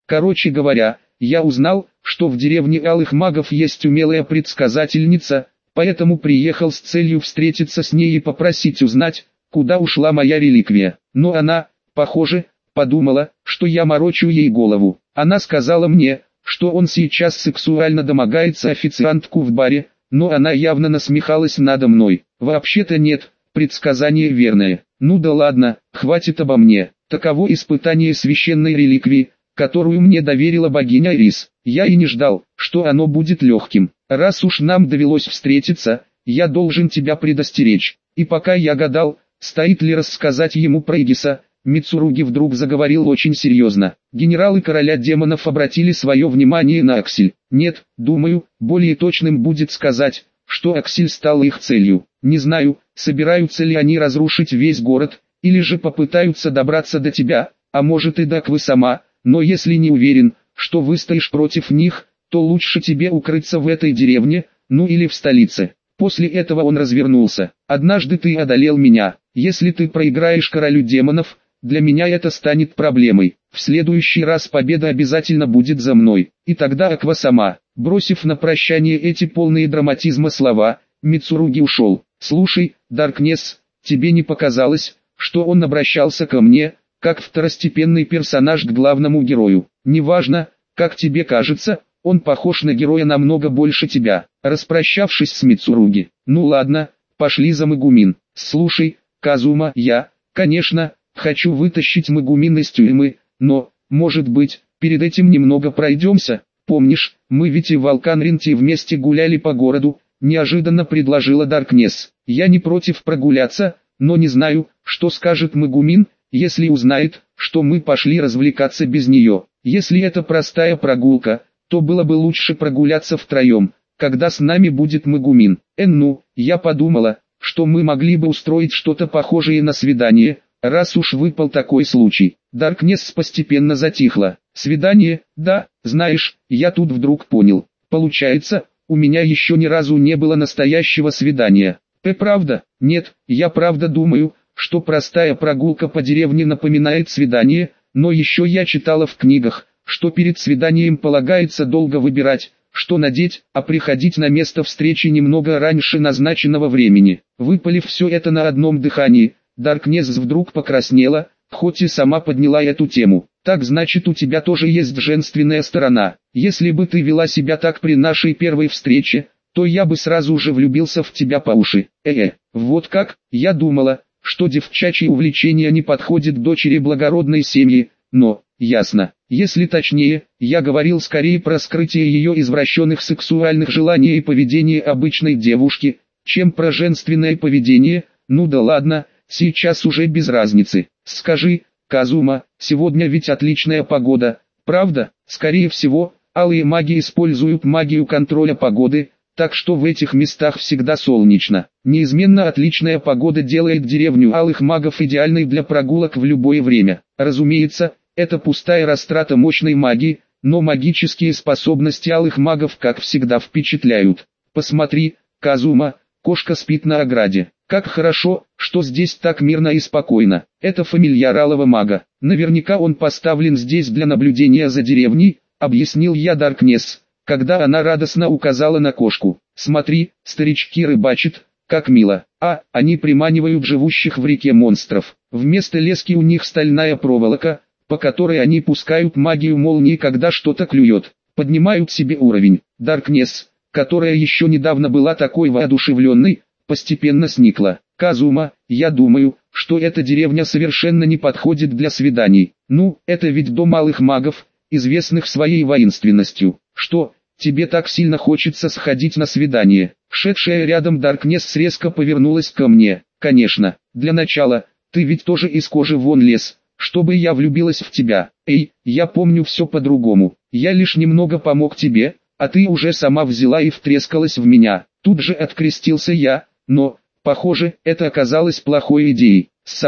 Короче говоря, я узнал, что в деревне Алых Магов есть умелая предсказательница, поэтому приехал с целью встретиться с ней и попросить узнать, куда ушла моя реликвия. Но она, похоже, подумала, что я морочу ей голову. Она сказала мне, что он сейчас сексуально домогается официантку в баре, но она явно насмехалась надо мной. Вообще-то нет, предсказание верное. Ну да ладно, хватит обо мне. Таково испытание священной реликвии, которую мне доверила богиня Ирис. Я и не ждал, что оно будет легким. Раз уж нам довелось встретиться, я должен тебя предостеречь. И пока я гадал, стоит ли рассказать ему про Игиса, Мицуруги вдруг заговорил очень серьезно. Генералы короля демонов обратили свое внимание на Аксель. Нет, думаю, более точным будет сказать, что Аксель стал их целью. Не знаю, собираются ли они разрушить весь город, или же попытаются добраться до тебя, а может и до Квы сама, но если не уверен, что выстоишь против них, то лучше тебе укрыться в этой деревне, ну или в столице. После этого он развернулся. Однажды ты одолел меня. Если ты проиграешь королю демонов, для меня это станет проблемой. В следующий раз победа обязательно будет за мной. И тогда Аква сама. Бросив на прощание эти полные драматизма слова, Мицуруги ушел. Слушай, Даркнесс, тебе не показалось, что он обращался ко мне, как второстепенный персонаж к главному герою? Неважно, как тебе кажется, он похож на героя намного больше тебя. Распрощавшись с Мицуруги, ну ладно, пошли за Мегумин. Слушай, Казума, я, конечно, хочу вытащить Мегумин из тюрьмы, но, может быть, перед этим немного пройдемся? Помнишь, мы ведь и в Алканринте вместе гуляли по городу, неожиданно предложила Даркнесс. Я не против прогуляться, но не знаю, что скажет Мегумин, если узнает, что мы пошли развлекаться без нее. Если это простая прогулка, то было бы лучше прогуляться втроем, когда с нами будет Мегумин. Ну, я подумала, что мы могли бы устроить что-то похожее на свидание, раз уж выпал такой случай. Даркнесс постепенно затихла. Свидание, да, знаешь, я тут вдруг понял. Получается, у меня еще ни разу не было настоящего свидания. Правда? Нет, я правда думаю, что простая прогулка по деревне напоминает свидание, но еще я читала в книгах, что перед свиданием полагается долго выбирать, что надеть, а приходить на место встречи немного раньше назначенного времени. Выпалив все это на одном дыхании, Даркнесс вдруг покраснела, хоть и сама подняла эту тему. Так значит, у тебя тоже есть женственная сторона. Если бы ты вела себя так при нашей первой встрече, то я бы сразу же влюбился в тебя по уши. Вот как? Я думала, что девчачьи увлечения не подходят к дочери благородной семьи, но, ясно. Если точнее, я говорил скорее про скрытие ее извращенных сексуальных желаний и поведения обычной девушки, чем про женственное поведение. Ну да ладно, сейчас уже без разницы. Скажи, Казума, сегодня ведь отличная погода, правда? Скорее всего, алые маги используют магию контроля погоды, так что в этих местах всегда солнечно. Неизменно отличная погода делает деревню алых магов идеальной для прогулок в любое время. Разумеется, это пустая растрата мощной магии, но магические способности алых магов как всегда впечатляют. Посмотри, Казума, кошка спит на ограде. Как хорошо, что здесь так мирно и спокойно. Это фамильяр алого мага. Наверняка он поставлен здесь для наблюдения за деревней, объяснил я Даркнесс, когда она радостно указала на кошку. Смотри, старички рыбачат, как мило. Они приманивают живущих в реке монстров. Вместо лески у них стальная проволока, по которой они пускают магию молнии, когда что-то клюет. Поднимают себе уровень. Даркнесс, которая еще недавно была такой воодушевленной, постепенно сникла. Казума, я думаю, что эта деревня совершенно не подходит для свиданий. Ну, это ведь дом малых магов, известных своей воинственностью. Что, тебе так сильно хочется сходить на свидание? Шедшая рядом Даркнесс резко повернулась ко мне. Конечно, для начала, ты ведь тоже из кожи вон лез, чтобы я влюбилась в тебя. Я помню все по-другому. Я лишь немного помог тебе, а ты уже сама взяла и втрескалась в меня. Тут же открестился я. Но, похоже, это оказалось плохой идеей.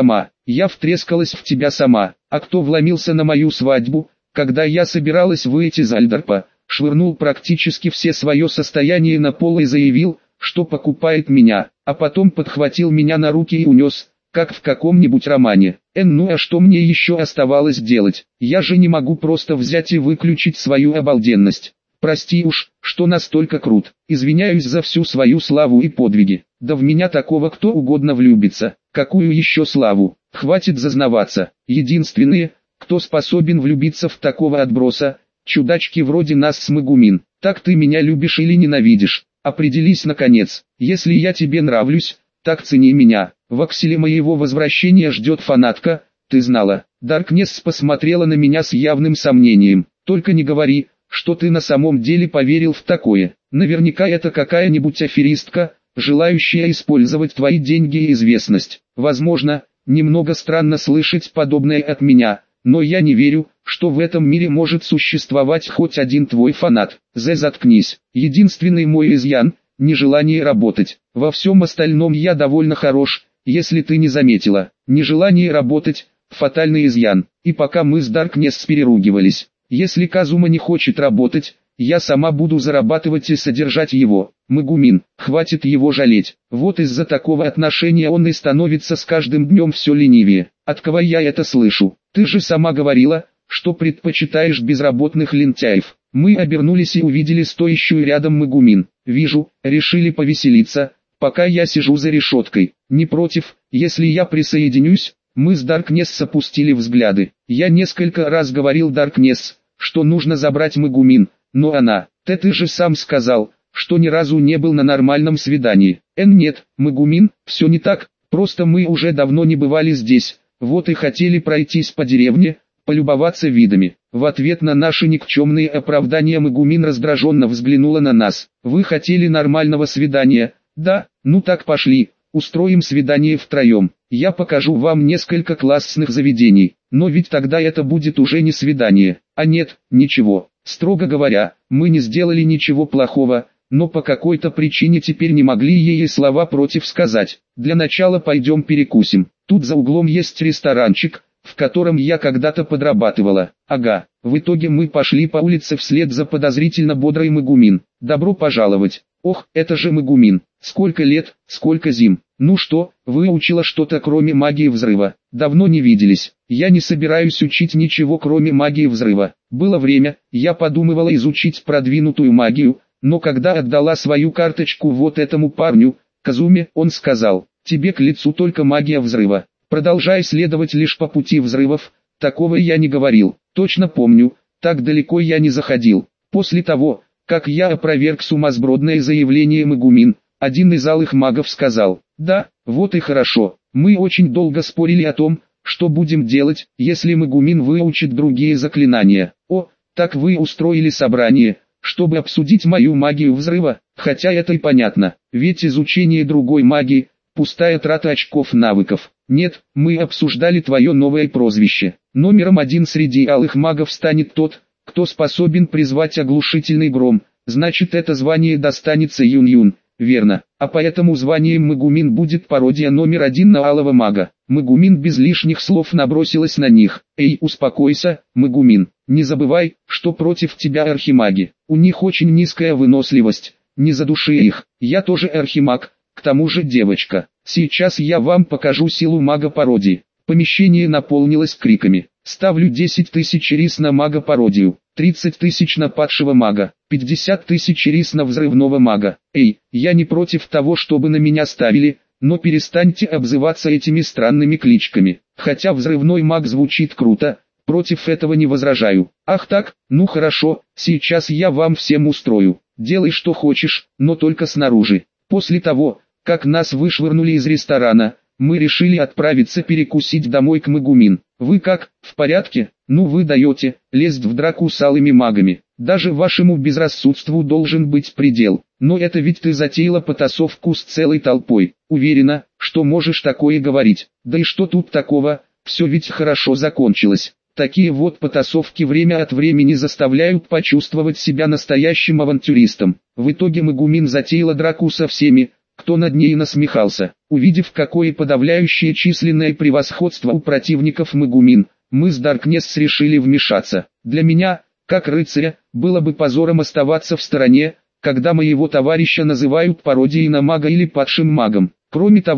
Я втрескалась в тебя сама. А кто вломился на мою свадьбу, когда я собиралась выйти из Альдорпа, швырнул практически все свое состояние на пол и заявил, что покупает меня, а потом подхватил меня на руки и унес, как в каком-нибудь романе. Ну а что мне еще оставалось делать? Я же не могу просто взять и выключить свою обалденность. Прости уж, что настолько крут. Извиняюсь за всю свою славу и подвиги. Да в меня такого кто угодно влюбится. Какую еще славу? Хватит зазнаваться. Единственные, кто способен влюбиться в такого отброса, чудачки вроде нас с Магумин. Так ты меня любишь или ненавидишь? Определись наконец. Если я тебе нравлюсь, так цени меня. В акселе моего возвращения ждет фанатка, ты знала. Даркнесс посмотрела на меня с явным сомнением. Только не говори, что ты на самом деле поверил в такое. Наверняка это какая-нибудь аферистка, желающая использовать твои деньги и известность. Возможно, немного странно слышать подобное от меня, но я не верю, что в этом мире может существовать хоть один твой фанат. Заткнись. Единственный мой изъян – нежелание работать. Во всем остальном я довольно хорош, если ты не заметила. Нежелание работать – фатальный изъян. И пока мы с Даркнесс переругивались, если Казума не хочет работать, я сама буду зарабатывать и содержать его. Магумин, хватит его жалеть. Вот из-за такого отношения он и становится с каждым днем все ленивее. От кого я это слышу? Ты же сама говорила, что предпочитаешь безработных лентяев. Мы обернулись и увидели стоящую рядом Магумин. Вижу, решили повеселиться, пока я сижу за решеткой. Не против, если я присоединюсь? Мы с Даркнесс опустили взгляды. Я несколько раз говорил Даркнесс, что нужно забрать Магумин, но она, ты же сам сказал, что ни разу не был на нормальном свидании. Нет, Магумин, все не так, просто мы уже давно не бывали здесь, вот и хотели пройтись по деревне, полюбоваться видами. В ответ на наши никчемные оправдания Магумин раздраженно взглянула на нас. Вы хотели нормального свидания? Да, ну так пошли, устроим свидание втроем. Я покажу вам несколько классных заведений, но ведь тогда это будет уже не свидание. А нет, ничего. Строго говоря, мы не сделали ничего плохого, но по какой-то причине теперь не могли ей слова против сказать. Для начала пойдем перекусим. Тут за углом есть ресторанчик, в котором я когда-то подрабатывала. Ага, в итоге мы пошли по улице вслед за подозрительно бодрой Магумин. Добро пожаловать. Ох, это же Магумин. Сколько лет, сколько зим. Ну что, выучила что-то кроме магии взрыва? Давно не виделись. Я не собираюсь учить ничего кроме магии взрыва. Было время, я подумывала изучить продвинутую магию, но когда отдала свою карточку вот этому парню, Казуме, он сказал, тебе к лицу только магия взрыва. Продолжай следовать лишь по пути взрывов, такого я не говорил. Точно помню, так далеко я не заходил. После того, как я опроверг сумасбродное заявление Магумин, один из алых магов сказал, да, вот и хорошо, мы очень долго спорили о том, что будем делать, если Магумин выучит другие заклинания. О, так вы устроили собрание, чтобы обсудить мою магию взрыва, хотя это и понятно, ведь изучение другой магии – пустая трата очков навыков. Нет, мы обсуждали твое новое прозвище. Номером один среди алых магов станет тот, кто способен призвать оглушительный гром, значит это звание достанется Юн-Юн, верно, а поэтому званием Магумин будет пародия номер один на алого мага. Магумин без лишних слов набросилась на них. Эй, успокойся, Магумин, не забывай, что против тебя архимаги, у них очень низкая выносливость, не задуши их, я тоже архимаг, к тому же девочка. Сейчас я вам покажу силу мага-пародии. Помещение наполнилось криками. Ставлю 10 тысяч рис на мага-пародию, 30 тысяч на падшего мага, 50 тысяч рис на взрывного мага. Эй, я не против того, чтобы на меня ставили, но перестаньте обзываться этими странными кличками. Хотя взрывной маг звучит круто, против этого не возражаю. Ах так, ну хорошо, сейчас я вам всем устрою. Делай что хочешь, но только снаружи. После того, как нас вышвырнули из ресторана, мы решили отправиться перекусить домой к Магумин. Вы как, в порядке? Ну вы даете, лезть в драку с алыми магами. Даже вашему безрассудству должен быть предел. Но это ведь ты затеяла потасовку с целой толпой. Уверена, что можешь такое говорить. Да и что тут такого, все ведь хорошо закончилось. Такие вот потасовки время от времени заставляют почувствовать себя настоящим авантюристом. В итоге Магумин затеяла драку со всеми, кто над ней насмехался. Увидев, какое подавляющее численное превосходство у противников Магумин, мы с Даркнесс решили вмешаться. Для меня, как рыцаря, было бы позором оставаться в стороне, когда моего товарища называют пародией на мага или падшим магом. Кроме того,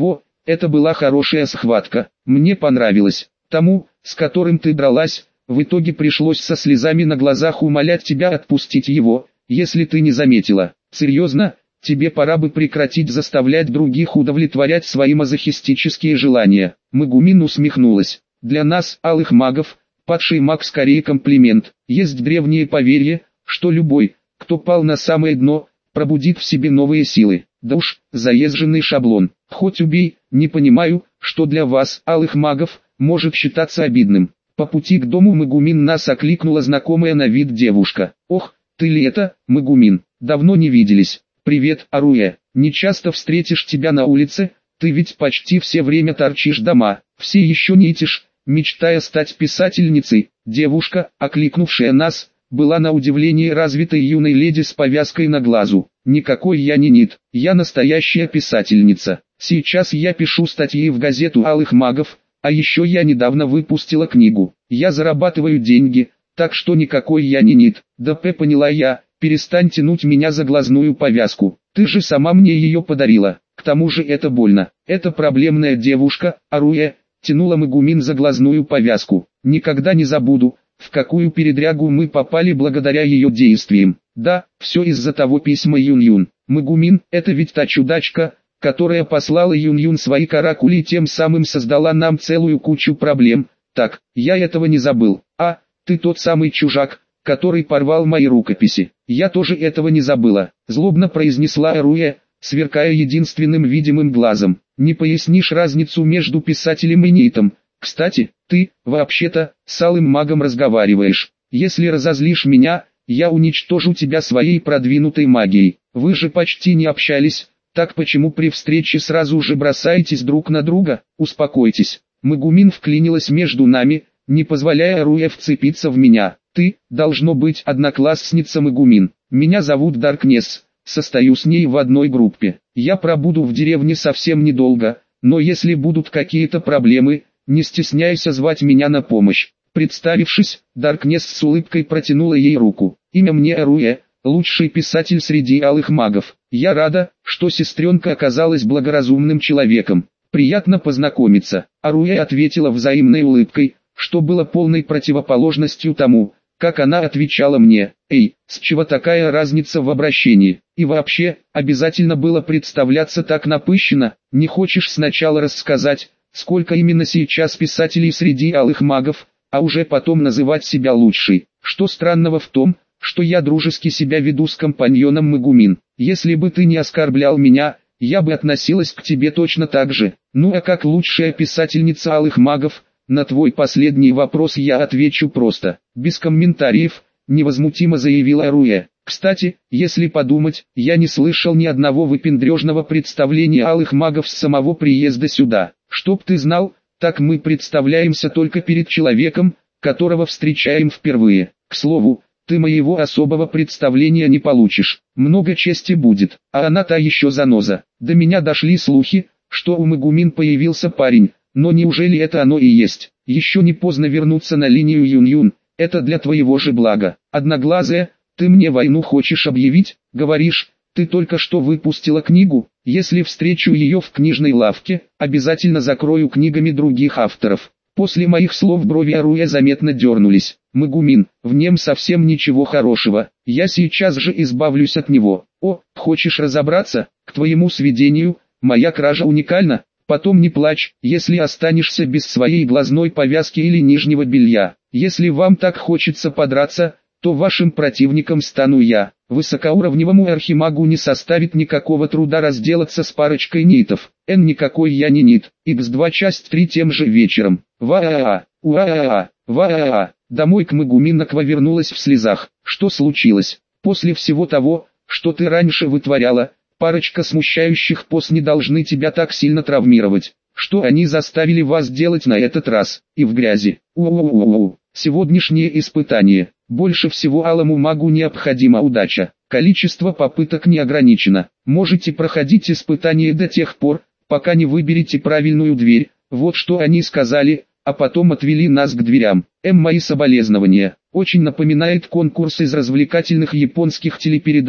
это была хорошая схватка, мне понравилось. Тому, с которым ты дралась, в итоге пришлось со слезами на глазах умолять тебя отпустить его, если ты не заметила. Серьезно, тебе пора бы прекратить заставлять других удовлетворять свои мазохистические желания. Мегумин усмехнулась. Для нас, алых магов, падший маг скорее комплимент. Есть древнее поверье, что любой, кто пал на самое дно, пробудит в себе новые силы. Да уж, заезженный шаблон. Хоть убей, не понимаю, что для вас, алых магов, может считаться обидным. По пути к дому Мегумин нас окликнула знакомая на вид девушка. Ох, ты ли это, Мегумин? Давно не виделись. Привет, Аруэ. Не часто встретишь тебя на улице, ты ведь почти все время торчишь дома. Все еще нитишь, мечтая стать писательницей. Девушка, окликнувшая нас, была на удивление развитой юной леди с повязкой на глазу. Никакой я не нит, я настоящая писательница. Сейчас я пишу статьи в газету алых магов, а еще я недавно выпустила книгу. Я зарабатываю деньги, так что никакой я не нит. Да поняла я, перестань тянуть меня за глазную повязку. Ты же сама мне ее подарила. К тому же это больно. Это проблемная девушка, Аруэ, тянула Мегумин за глазную повязку. Никогда не забуду, в какую передрягу мы попали благодаря ее действиям. Да, все из-за того письма Юн-Юн. Мегумин, это ведь та чудачка, которая послала Юн-Юн свои каракули и тем самым создала нам целую кучу проблем. Так, я этого не забыл. А, ты тот самый чужак, который порвал мои рукописи. Я тоже этого не забыла, злобно произнесла Аруэ, сверкая единственным видимым глазом. Не пояснишь разницу между писателем и нитом? Кстати, ты, вообще-то, с алым магом разговариваешь. Если разозлишь меня, я уничтожу тебя своей продвинутой магией. Вы же почти не общались, так почему при встрече сразу же бросаетесь друг на друга? Успокойтесь. Мегумин вклинилась между нами, не позволяя Аруэ вцепиться в меня. Ты, должно быть, одноклассница Мегумин. Меня зовут Даркнесс, состою с ней в одной группе. Я пробуду в деревне совсем недолго, но если будут какие-то проблемы, не стесняйся звать меня на помощь. Представившись, Даркнесс с улыбкой протянула ей руку. Имя мне Аруэ, лучший писатель среди алых магов. Я рада, что сестренка оказалась благоразумным человеком. Приятно познакомиться. Аруэ ответила взаимной улыбкой, что было полной противоположностью тому, как она отвечала мне. Эй, с чего такая разница в обращении? И вообще, обязательно было представляться так напыщенно? Не хочешь сначала рассказать, сколько именно сейчас писателей среди алых магов, а уже потом называть себя лучшей? Что странного в том, что я дружески себя веду с компаньоном Мегумин? Если бы ты не оскорблял меня, я бы относилась к тебе точно так же. Ну а как лучшая писательница алых магов, на твой последний вопрос я отвечу просто, без комментариев, невозмутимо заявила Аруэ. Кстати, если подумать, я не слышал ни одного выпендрежного представления алых магов с самого приезда сюда. Чтоб ты знал, так мы представляемся только перед человеком, которого встречаем впервые. К слову, ты моего особого представления не получишь, много чести будет, а она та еще заноза. До меня дошли слухи, что у Мегумин появился парень, но неужели это оно и есть? Еще не поздно вернуться на линию Юн-Юн, это для твоего же блага. Одноглазая, ты мне войну хочешь объявить, говоришь, ты только что выпустила книгу, если встречу ее в книжной лавке, обязательно закрою книгами других авторов. После моих слов брови Аруэ заметно дернулись. Мегумин, в нем совсем ничего хорошего, я сейчас же избавлюсь от него. О, хочешь разобраться? К твоему сведению, моя кража уникальна. Потом не плачь, если останешься без своей глазной повязки или нижнего белья. Если вам так хочется подраться, то вашим противником стану я. Высокоуровневому архимагу не составит никакого труда разделаться с парочкой нитов. Никакой я не нит. Х2 часть 3 тем же вечером. Ва-а-а, уа-а-а, ва-а-а. Домой к Мегумин Аква вернулась в слезах. Что случилось? После всего того, что ты раньше вытворяла, парочка смущающих поз не должны тебя так сильно травмировать. Что они заставили вас делать на этот раз? И в грязи. У-у-у-у. Сегодняшнее испытание. Больше всего алому магу необходима удача. Количество попыток не ограничено. Можете проходить испытание до тех пор, пока не выберете правильную дверь. Вот что они сказали, а потом отвели нас к дверям. Мои соболезнования. Очень напоминает конкурс из развлекательных японских телепередач,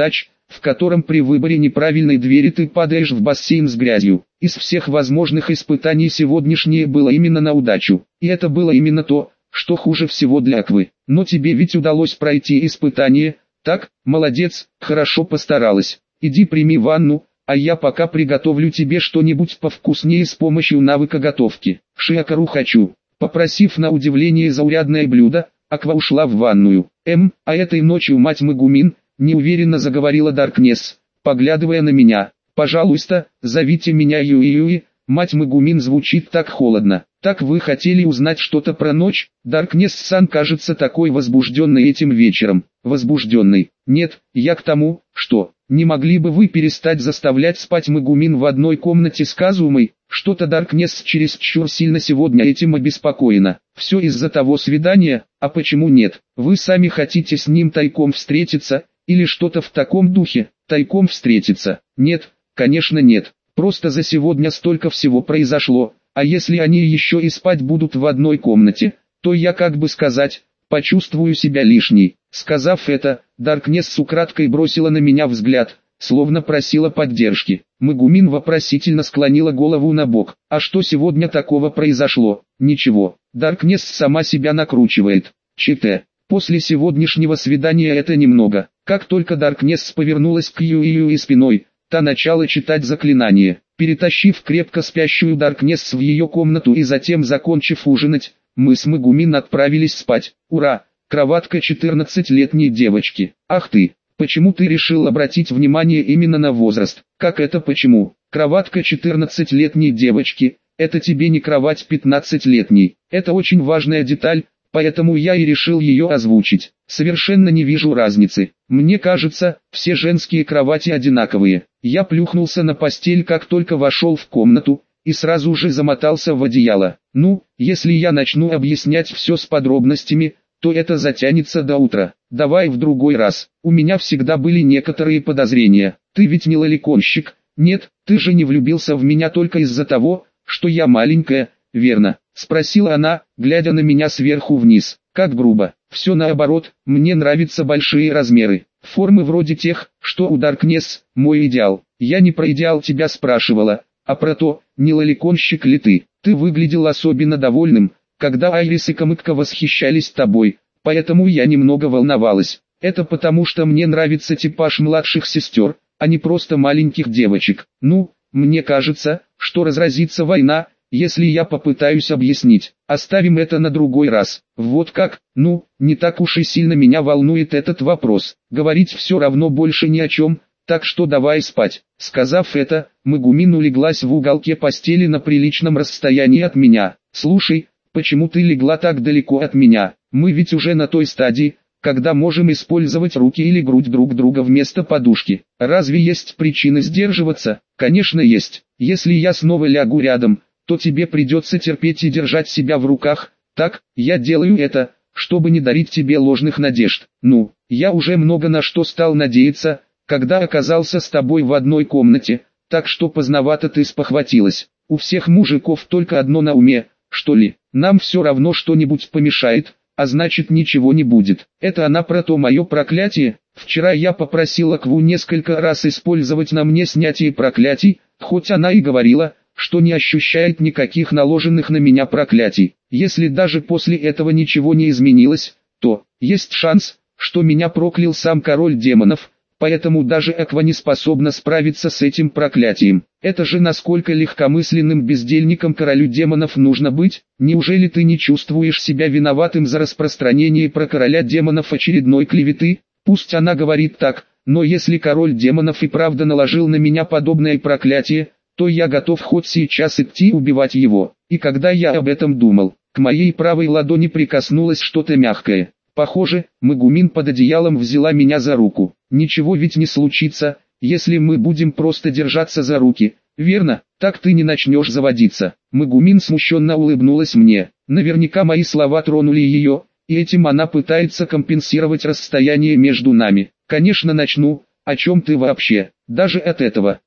в котором при выборе неправильной двери ты падаешь в бассейн с грязью. Из всех возможных испытаний сегодняшнее было именно на удачу. И это было именно то, что хуже всего для Аквы. Но тебе ведь удалось пройти испытание, так? Молодец, хорошо постаралась. Иди прими ванну, а я пока приготовлю тебе что-нибудь повкуснее с помощью навыка готовки. Шиакару хочу. Попросив на удивление заурядное блюдо, Аква ушла в ванную. А этой ночью мать Мегумин, неуверенно заговорила Даркнесс, поглядывая на меня. Пожалуйста, зовите меня Юи-Юи. Мать Мегумин звучит так холодно. Так вы хотели узнать что-то про ночь? Даркнесс-сан кажется такой возбужденной этим вечером. Возбужденной? Нет, я к тому, что... Не могли бы вы перестать заставлять спать Мегумин в одной комнате с Казумой? Что-то Даркнесс чересчур сильно сегодня этим обеспокоена. Все из-за того свидания, а почему нет? Вы сами хотите с ним тайком встретиться, или что-то в таком духе? Тайком встретиться? Нет, конечно нет. Просто за сегодня столько всего произошло, а если они еще и спать будут в одной комнате, то я, как бы сказать, почувствую себя лишней. Сказав это, Даркнесс украдкой бросила на меня взгляд, словно просила поддержки. Мегумин вопросительно склонила голову на бок. А что сегодня такого произошло? Ничего. Даркнесс сама себя накручивает. ЧТ. После сегодняшнего свидания это немного. Как только Даркнесс повернулась к Юи спиной, та начала читать заклинание. Перетащив крепко спящую Даркнесс в ее комнату и затем закончив ужинать, мы с Мегумин отправились спать. Ура! Кроватка 14-летней девочки. Ах ты, почему ты решил обратить внимание именно на возраст? Как это почему? Кроватка 14-летней девочки, это тебе не кровать 15-летней. Это очень важная деталь, поэтому я и решил ее озвучить. Совершенно не вижу разницы. Мне кажется, все женские кровати одинаковые. Я плюхнулся на постель, как только вошел в комнату, и сразу же замотался в одеяло. Ну, если я начну объяснять все с подробностями, то это затянется до утра. Давай в другой раз. У меня всегда были некоторые подозрения. Ты ведь не лоликонщик? Нет, ты же не влюбился в меня только из-за того, что я маленькая, верно? Спросила она, глядя на меня сверху вниз. Как грубо. Все наоборот, мне нравятся большие размеры. Формы вроде тех, что у Даркнесс, мой идеал. Я не про идеал тебя спрашивала, а про то, не лоликонщик ли ты. Ты выглядел особенно довольным, когда Айрис и Камыкка восхищались тобой, поэтому я немного волновалась. Это потому, что мне нравится типаж младших сестер, а не просто маленьких девочек. Ну, мне кажется, что разразится война, если я попытаюсь объяснить. Оставим это на другой раз. Вот как? Ну, не так уж и сильно меня волнует этот вопрос. Говорить все равно больше ни о чем, так что давай спать. Сказав это, Мегумин улеглась в уголке постели на приличном расстоянии от меня. Слушай, почему ты легла так далеко от меня? Мы ведь уже на той стадии, когда можем использовать руки или грудь друг друга вместо подушки. Разве есть причины сдерживаться? Конечно есть. Если я снова лягу рядом, то тебе придется терпеть и держать себя в руках. Так, я делаю это, чтобы не дарить тебе ложных надежд. Ну, я уже много на что стал надеяться, когда оказался с тобой в одной комнате, так что поздновато ты спохватилась. У всех мужиков только одно на уме, что ли? Нам все равно что-нибудь помешает, а значит ничего не будет. Это она про то мое проклятие. Вчера я попросил Акву несколько раз использовать на мне снятие проклятий, хоть она и говорила, что не ощущает никаких наложенных на меня проклятий. Если даже после этого ничего не изменилось, то есть шанс, что меня проклял сам король демонов, поэтому даже Аква не способна справиться с этим проклятием. Это же насколько легкомысленным бездельником королю демонов нужно быть? Неужели ты не чувствуешь себя виноватым за распространение про короля демонов очередной клеветы? Пусть она говорит так, но если король демонов и правда наложил на меня подобное проклятие, то я готов хоть сейчас идти убивать его. И когда я об этом думал, к моей правой ладони прикоснулось что-то мягкое. Похоже, Мегумин под одеялом взяла меня за руку. Ничего ведь не случится, если мы будем просто держаться за руки, верно? Так ты не начнешь заводиться. Мегумин смущенно улыбнулась мне. Наверняка мои слова тронули ее, и этим она пытается компенсировать расстояние между нами. Конечно начну, о чем ты вообще? Даже от этого,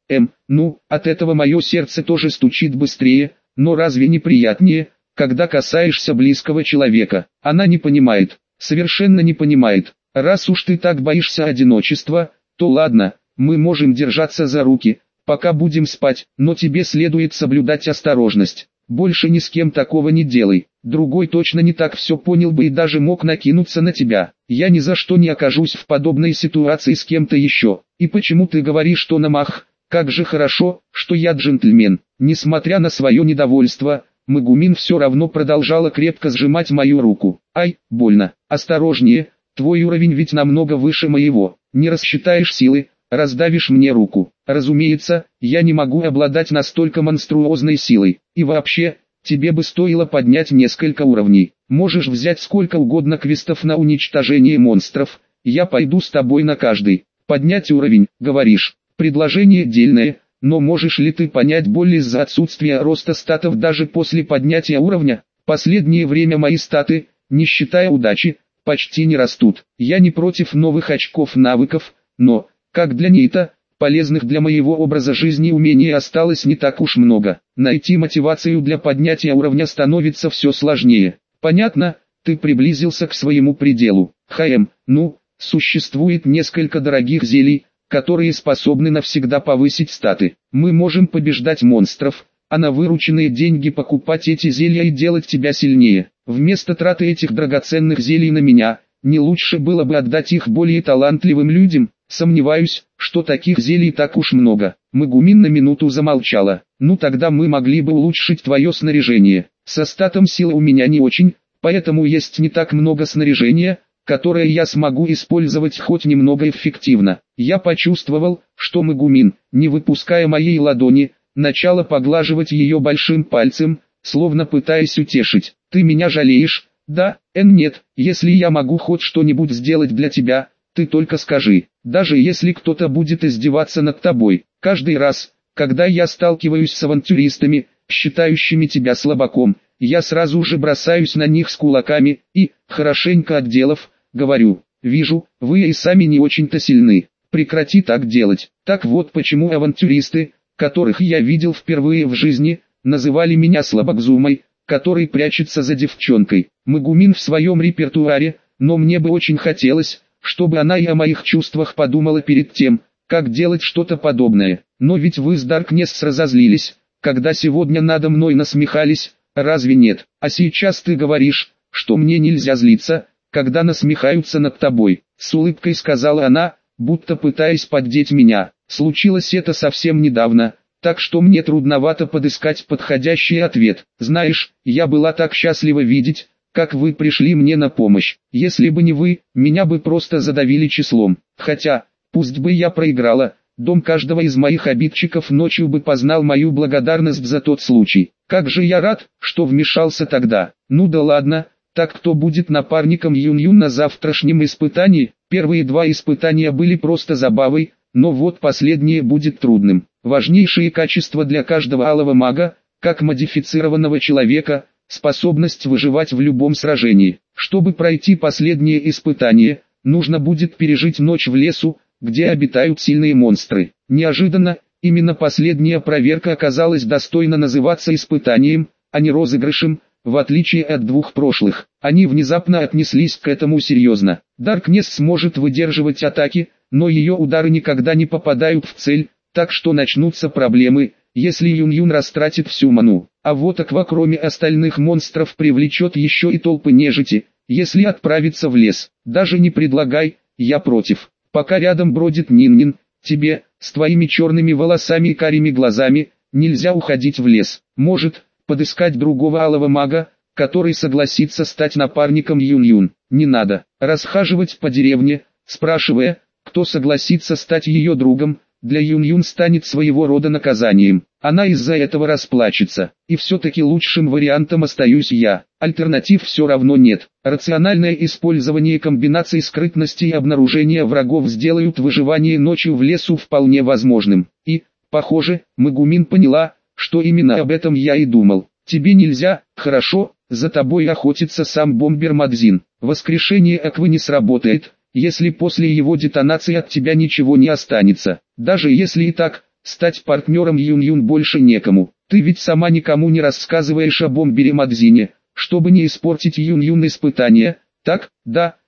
от этого мое сердце тоже стучит быстрее, но разве не приятнее, когда касаешься близкого человека? Она не понимает, совершенно не понимает. Раз уж ты так боишься одиночества, то ладно, мы можем держаться за руки, пока будем спать, но тебе следует соблюдать осторожность. Больше ни с кем такого не делай. Другой точно не так все понял бы и даже мог накинуться на тебя. Я ни за что не окажусь в подобной ситуации с кем-то еще. И почему ты говоришь, что намах? Как же хорошо, что я джентльмен. Несмотря на свое недовольство, Магумин все равно продолжала крепко сжимать мою руку. Ай, больно. Осторожнее, твой уровень ведь намного выше моего. Не рассчитаешь силы, раздавишь мне руку. Разумеется, я не могу обладать настолько монструозной силой. И вообще, тебе бы стоило поднять несколько уровней. Можешь взять сколько угодно квестов на уничтожение монстров. Я пойду с тобой на каждый. Поднять уровень, говоришь. Предложение дельное, но можешь ли ты понять боль из-за отсутствия роста статов даже после поднятия уровня? Последнее время мои статы, не считая удачи, почти не растут. Я не против новых очков навыков, но, как для нейта, полезных для моего образа жизни умений осталось не так уж много. Найти мотивацию для поднятия уровня становится все сложнее. Понятно, ты приблизился к своему пределу. Существует несколько дорогих зелий, которые способны навсегда повысить статы. Мы можем побеждать монстров, а на вырученные деньги покупать эти зелья и делать тебя сильнее. Вместо траты этих драгоценных зелий на меня, не лучше было бы отдать их более талантливым людям? Сомневаюсь, что таких зелий так уж много. Магумин на минуту замолчала. Ну тогда мы могли бы улучшить твое снаряжение. Со статом силы у меня не очень, поэтому есть не так много снаряжения, которое я смогу использовать хоть немного эффективно. Я почувствовал, что Магумин, не выпуская моей ладони, начала поглаживать ее большим пальцем, словно пытаясь утешить. Ты меня жалеешь? Да, нет, если я могу хоть что-нибудь сделать для тебя, ты только скажи. Даже если кто-то будет издеваться над тобой, каждый раз, когда я сталкиваюсь с авантюристами, считающими тебя слабаком, я сразу же бросаюсь на них с кулаками и, хорошенько отделав, говорю: вижу, вы и сами не очень-то сильны. Прекрати так делать. Так вот почему авантюристы, которых я видел впервые в жизни, называли меня слабакзумой, который прячется за девчонкой. Магумин в своем репертуаре, но мне бы очень хотелось, чтобы она и о моих чувствах подумала перед тем, как делать что-то подобное. Но ведь вы с Даркнесс разозлились, когда сегодня надо мной насмехались, разве нет? А сейчас ты говоришь, что мне нельзя злиться, когда насмехаются над тобой. С улыбкой сказала она, будто пытаясь поддеть меня. Случилось это совсем недавно, так что мне трудновато подыскать подходящий ответ. Знаешь, я была так счастлива видеть, как вы пришли мне на помощь. Если бы не вы, меня бы просто задавили числом. Хотя, пусть бы я проиграла, дом каждого из моих обидчиков ночью бы познал мою благодарность за тот случай. Как же я рад, что вмешался тогда. Ну да ладно, так кто будет напарником Юн-Юн на завтрашнем испытании? Первые два испытания были просто забавой, но вот последнее будет трудным. Важнейшие качества для каждого алого мага, как модифицированного человека, способность выживать в любом сражении. Чтобы пройти последнее испытание, нужно будет пережить ночь в лесу, где обитают сильные монстры. Неожиданно, именно последняя проверка оказалась достойна называться испытанием, а не розыгрышем, в отличие от двух прошлых. Они внезапно отнеслись к этому серьезно. Даркнесс сможет выдерживать атаки, но ее удары никогда не попадают в цель, так что начнутся проблемы, если Юн-Юн растратит всю ману. А вот Аква кроме остальных монстров привлечет еще и толпы нежити, если отправиться в лес. Даже не предлагай, я против. Пока рядом бродит Нин-Нин, тебе, с твоими черными волосами и карими глазами, нельзя уходить в лес. Может, подыскать другого алого мага, который согласится стать напарником Юн-Юн. Не надо расхаживать по деревне, спрашивая, кто согласится стать ее другом. Для Юн-Юн станет своего рода наказанием. Она из-за этого расплачется. И все-таки лучшим вариантом остаюсь я. Альтернатив все равно нет. Рациональное использование комбинаций скрытности и обнаружения врагов сделают выживание ночью в лесу вполне возможным. И, похоже, Магумин поняла, что именно об этом я и думал. Тебе нельзя, хорошо, за тобой охотится сам бомбер Мадзин. Воскрешение Аквы не сработает, если после его детонации от тебя ничего не останется. Даже если и так, стать партнером Юн-Юн больше некому. Ты ведь сама никому не рассказываешь о бомбере Мадзине, чтобы не испортить Юн-Юн испытания. Так, да,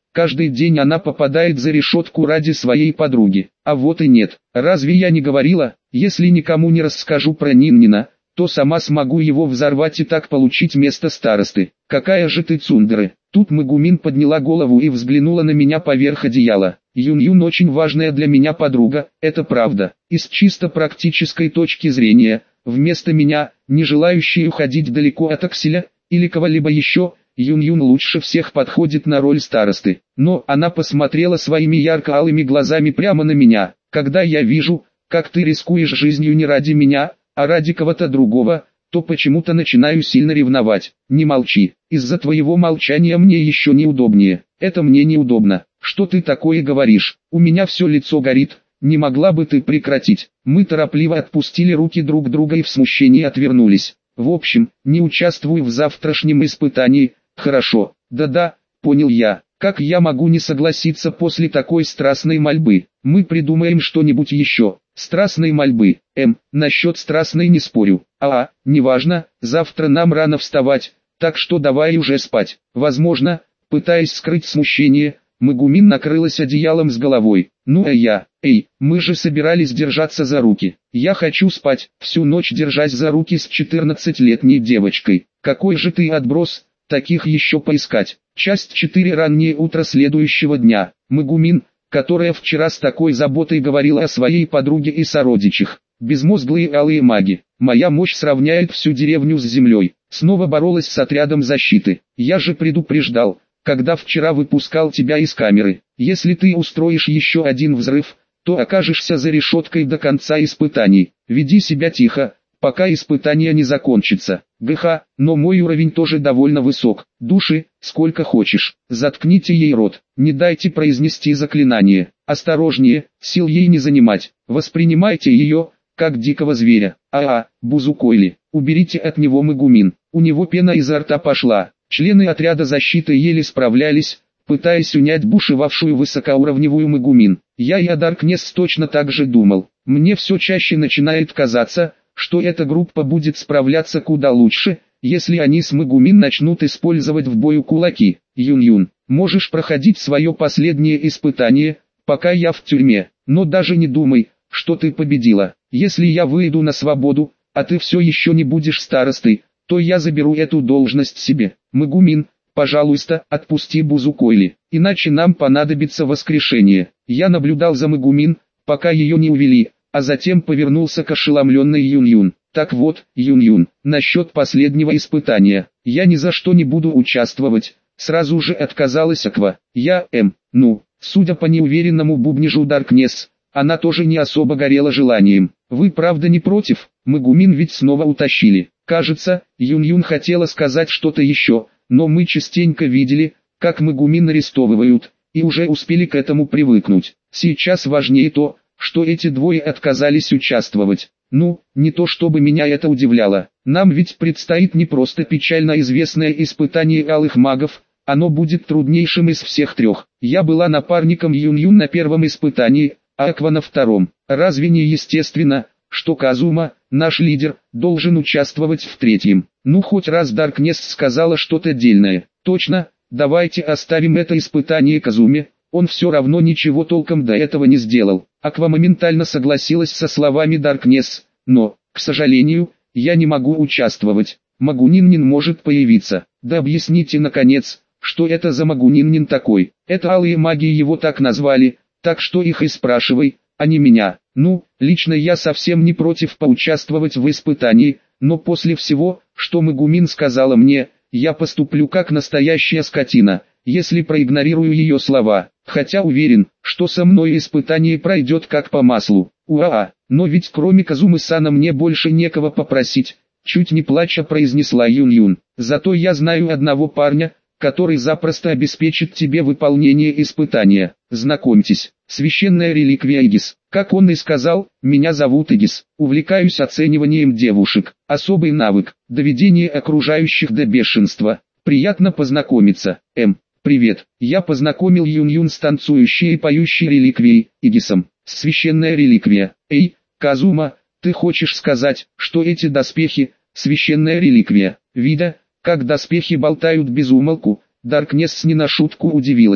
Каждый день она попадает за решетку ради своей подруги. А вот и нет. Разве я не говорила, если никому не расскажу про Ниннина, то сама смогу его взорвать и так получить место старосты. Какая же ты цундеры. Тут Мэгумин подняла голову и взглянула на меня поверх одеяла. Юн-Юн очень важная для меня подруга, это правда. И с чисто практической точки зрения, вместо меня, не желающей уходить далеко от Акселя, или кого-либо еще, Юн-Юн лучше всех подходит на роль старосты. Но она посмотрела своими ярко-алыми глазами прямо на меня. Когда я вижу, как ты рискуешь жизнью не ради меня, а ради кого-то другого, то почему-то начинаю сильно ревновать. Не молчи, из-за твоего молчания мне еще неудобнее. Это мне неудобно. Что ты такое говоришь? У меня все лицо горит. Не могла бы ты прекратить? Мы торопливо отпустили руки друг друга и в смущении отвернулись. В общем, не участвуй в завтрашнем испытании. Хорошо. Да-да, понял я. Как я могу не согласиться после такой страстной мольбы? Мы придумаем что-нибудь еще. Страстной мольбы. Насчет страстной не спорю. Неважно, завтра нам рано вставать, так что давай уже спать. Возможно, пытаясь скрыть смущение, Мэгумин накрылась одеялом с головой. Ну а я, мы же собирались держаться за руки. Я хочу спать, всю ночь держась за руки с 14-летней девочкой. Какой же ты отброс, таких еще поискать. Часть 4. Раннее утро следующего дня. Мэгумин, которая вчера с такой заботой говорила о своей подруге и сородичах. Безмозглые алые маги. Моя мощь сравняет всю деревню с землей. Снова боролась с отрядом защиты. Я же предупреждал, когда вчера выпускал тебя из камеры. Если ты устроишь еще один взрыв, то окажешься за решеткой до конца испытаний. Веди себя тихо, пока испытание не закончится. Но мой уровень тоже довольно высок. Души, сколько хочешь. Заткните ей рот. Не дайте произнести заклинание. Осторожнее, сил ей не занимать. Воспринимайте ее, как дикого зверя. Бузукойли, уберите от него Мэгумин. У него пена изо рта пошла. Члены отряда защиты еле справлялись, пытаясь унять бушевавшую высокоуровневую Мэгумин. Я и о Даркнесс точно так же думал. Мне все чаще начинает казаться, что эта группа будет справляться куда лучше, если они с Мэгумин начнут использовать в бою кулаки. Юн-Юн, можешь проходить свое последнее испытание, пока я в тюрьме, но даже не думай, что ты победила. Если я выйду на свободу, а ты все еще не будешь старостой, то я заберу эту должность себе. Мэгумин, пожалуйста, отпусти Бузукойли, иначе нам понадобится воскрешение. Я наблюдал за Мэгумин, пока ее не увели, а затем повернулся к ошеломленной Юн-Юн. Так вот, Юн-Юн, насчет последнего испытания. Я ни за что не буду участвовать, сразу же отказалась Аква. Судя по неуверенному бубнижу Даркнесс, она тоже не особо горела желанием. Вы правда не против? Мэгумин ведь снова утащили. Кажется, Юн-Юн хотела сказать что-то еще, но мы частенько видели, как Мэгумин арестовывают, и уже успели к этому привыкнуть. Сейчас важнее то, что эти двое отказались участвовать. Не то чтобы меня это удивляло. Нам ведь предстоит не просто печально известное испытание алых магов, оно будет труднейшим из всех трех. Я была напарником Юн-Юн на первом испытании, а Аква на втором. Разве не естественно, что Казума, наш лидер, должен участвовать в третьем? Хоть раз Даркнесс сказала что-то дельное. Точно, давайте оставим это испытание Казуме, он все равно ничего толком до этого не сделал. Аква моментально согласилась со словами Даркнесс, но, к сожалению, я не могу участвовать. Магуниннин может появиться. Да объясните наконец, что это за Магуниннин такой. Это алые маги его так назвали, так что их и спрашивай, а не меня. Лично я совсем не против поучаствовать в испытании, но после всего, что Мэгумин сказала мне, я поступлю как настоящая скотина, если проигнорирую ее слова. Хотя уверен, что со мной испытание пройдет как по маслу. Но ведь кроме Казумы-сана мне больше некого попросить, чуть не плача произнесла Юн-Юн. Зато я знаю одного парня, который запросто обеспечит тебе выполнение испытания. Знакомьтесь, священная реликвия Игис. Как он и сказал, меня зовут Игис. Увлекаюсь оцениванием девушек. Особый навык – доведение окружающих до бешенства. Приятно познакомиться. Привет. Я познакомил Юн-Юн с танцующей и поющей реликвией, Игисом. Священная реликвия. Казума, ты хочешь сказать, что эти доспехи – священная реликвия? Видя, как доспехи болтают без умолку, Даркнесс не на шутку удивилась.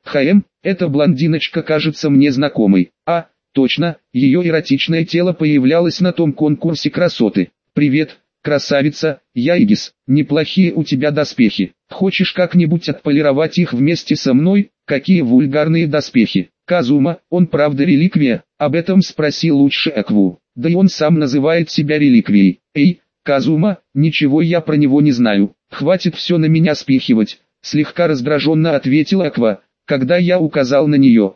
эта блондиночка кажется мне знакомой. А, точно, ее эротичное тело появлялось на том конкурсе красоты. Привет, красавица, я Игис, неплохие у тебя доспехи. Хочешь как-нибудь отполировать их вместе со мной? Какие вульгарные доспехи. Казума, он правда реликвия? Об этом спроси лучше Акву. Да и он сам называет себя реликвией. Эй, Казума, ничего я про него не знаю. Хватит все на меня спихивать. Слегка раздраженно ответила Аква, когда я указал на нее.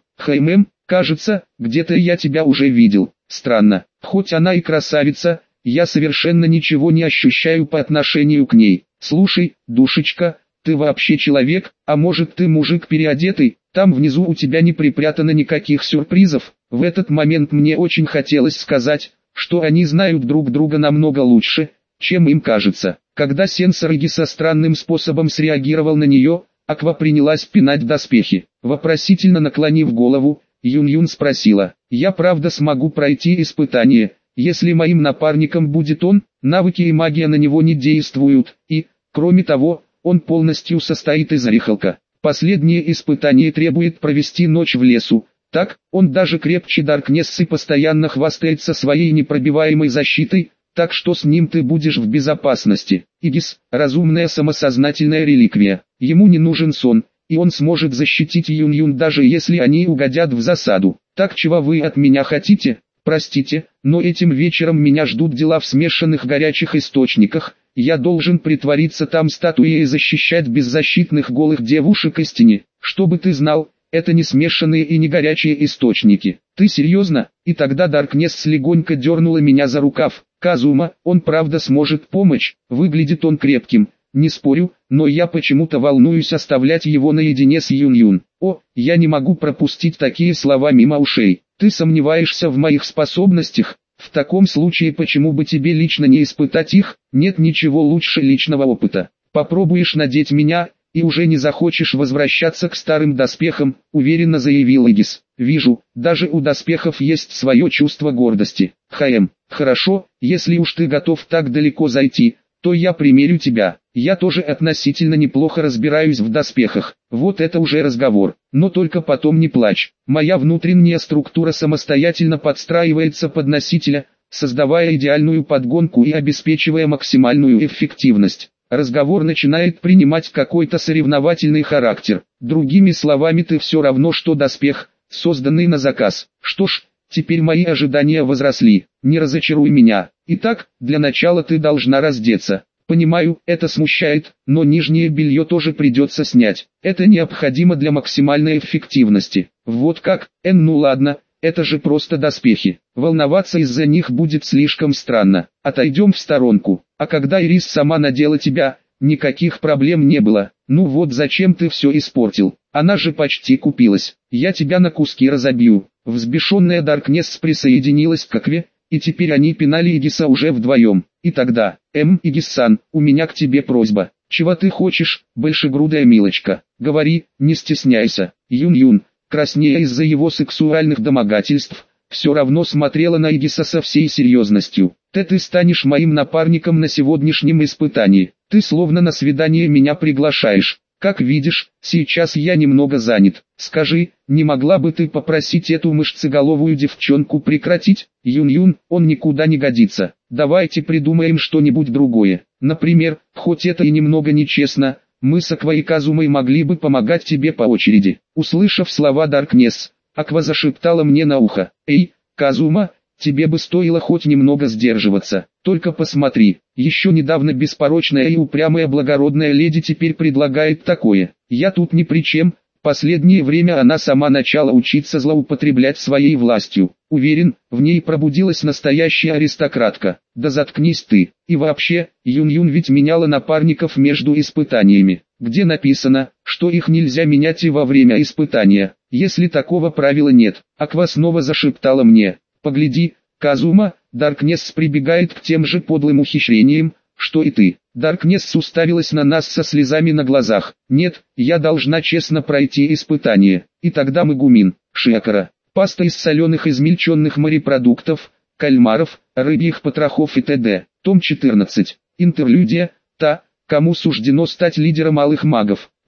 Кажется, где-то я тебя уже видел. Странно, хоть она и красавица, я совершенно ничего не ощущаю по отношению к ней. Слушай, душечка, ты вообще человек, а может ты мужик переодетый? Там внизу у тебя не припрятано никаких сюрпризов. В этот момент мне очень хотелось сказать, что они знают друг друга намного лучше, чем им кажется. Когда сенсор Игиса странным способом среагировал на нее, Аква принялась пинать доспехи. Вопросительно наклонив голову, Юн-Юн спросила: «Я правда смогу пройти испытание, если моим напарником будет он? Навыки и магия на него не действуют, и, кроме того, он полностью состоит из орехалка. Последнее испытание требует провести ночь в лесу. Так, он даже крепче Даркнессы постоянно хвастается своей непробиваемой защитой, так что с ним ты будешь в безопасности. Игис – разумная самосознательная реликвия. Ему не нужен сон, и он сможет защитить Юн-Юн, даже если они угодят в засаду. Так чего вы от меня хотите? Простите, но этим вечером меня ждут дела в смешанных горячих источниках. Я должен притвориться там статуей и защищать беззащитных голых девушек истине. Чтобы ты знал, это не смешанные и не горячие источники. Ты серьезно? И тогда Даркнесс легонько дернула меня за рукав. Казума, он правда сможет помочь, выглядит он крепким. Не спорю, но я почему-то волнуюсь оставлять его наедине с Юн-Юн. О, я не могу пропустить такие слова мимо ушей. Ты сомневаешься в моих способностях? В таком случае почему бы тебе лично не испытать их? Нет ничего лучше личного опыта. Попробуешь надеть меня, и уже не захочешь возвращаться к старым доспехам, уверенно заявил Игис. Вижу, даже у доспехов есть свое чувство гордости. Хорошо, если уж ты готов так далеко зайти, то я примерю тебя. Я тоже относительно неплохо разбираюсь в доспехах. Вот это уже разговор. Но только потом не плачь. Моя внутренняя структура самостоятельно подстраивается под носителя, создавая идеальную подгонку и обеспечивая максимальную эффективность. Разговор начинает принимать какой-то соревновательный характер. Другими словами, ты все равно что доспех, созданный на заказ. Что ж, теперь мои ожидания возросли. Не разочаруй меня. Итак, для начала ты должна раздеться. Понимаю, это смущает, но нижнее белье тоже придется снять. Это необходимо для максимальной эффективности. Вот как? Ну ладно, это же просто доспехи. Волноваться из-за них будет слишком странно. Отойдем в сторонку. А когда Ирис сама надела тебя, никаких проблем не было. Ну вот зачем ты все испортил? Она же почти купилась. Я тебя на куски разобью. Взбешенная Даркнесс присоединилась к Акве, и теперь они пинали Игиса уже вдвоем. И тогда, Игис-сан, у меня к тебе просьба. Чего ты хочешь, большегрудая милочка? Говори, не стесняйся. Юн-Юн, краснея из-за его сексуальных домогательств, все равно смотрела на Игиса со всей серьезностью. Ты станешь моим напарником на сегодняшнем испытании. Ты словно на свидание меня приглашаешь. Как видишь, сейчас я немного занят. Скажи, не могла бы ты попросить эту мышцеголовую девчонку прекратить? Юн-Юн, он никуда не годится. Давайте придумаем что-нибудь другое. Например, хоть это и немного нечестно, мы с Аквой и Казумой могли бы помогать тебе по очереди. Услышав слова Даркнесс, Аква зашептала мне на ухо: «Эй, Казума, тебе бы стоило хоть немного сдерживаться. Только посмотри, еще недавно беспорочная и упрямая благородная леди теперь предлагает такое. Я тут ни при чем, последнее время она сама начала учиться злоупотреблять своей властью. Уверен, в ней пробудилась настоящая аристократка. Да заткнись ты. И вообще, Юн-Юн ведь меняла напарников между испытаниями. Где написано, что их нельзя менять и во время испытания? Если такого правила нет». Аква снова зашептала мне: «Погляди, Казума, Даркнесс прибегает к тем же подлым ухищрениям, что и ты». Даркнесс уставилась на нас со слезами на глазах. «Нет, я должна честно пройти испытание. И тогда Магумин, Шиакара, паста из соленых измельченных морепродуктов, кальмаров, рыбьих потрохов и т.д. Том 14. Интерлюдия. Та, кому суждено стать лидером алых магов.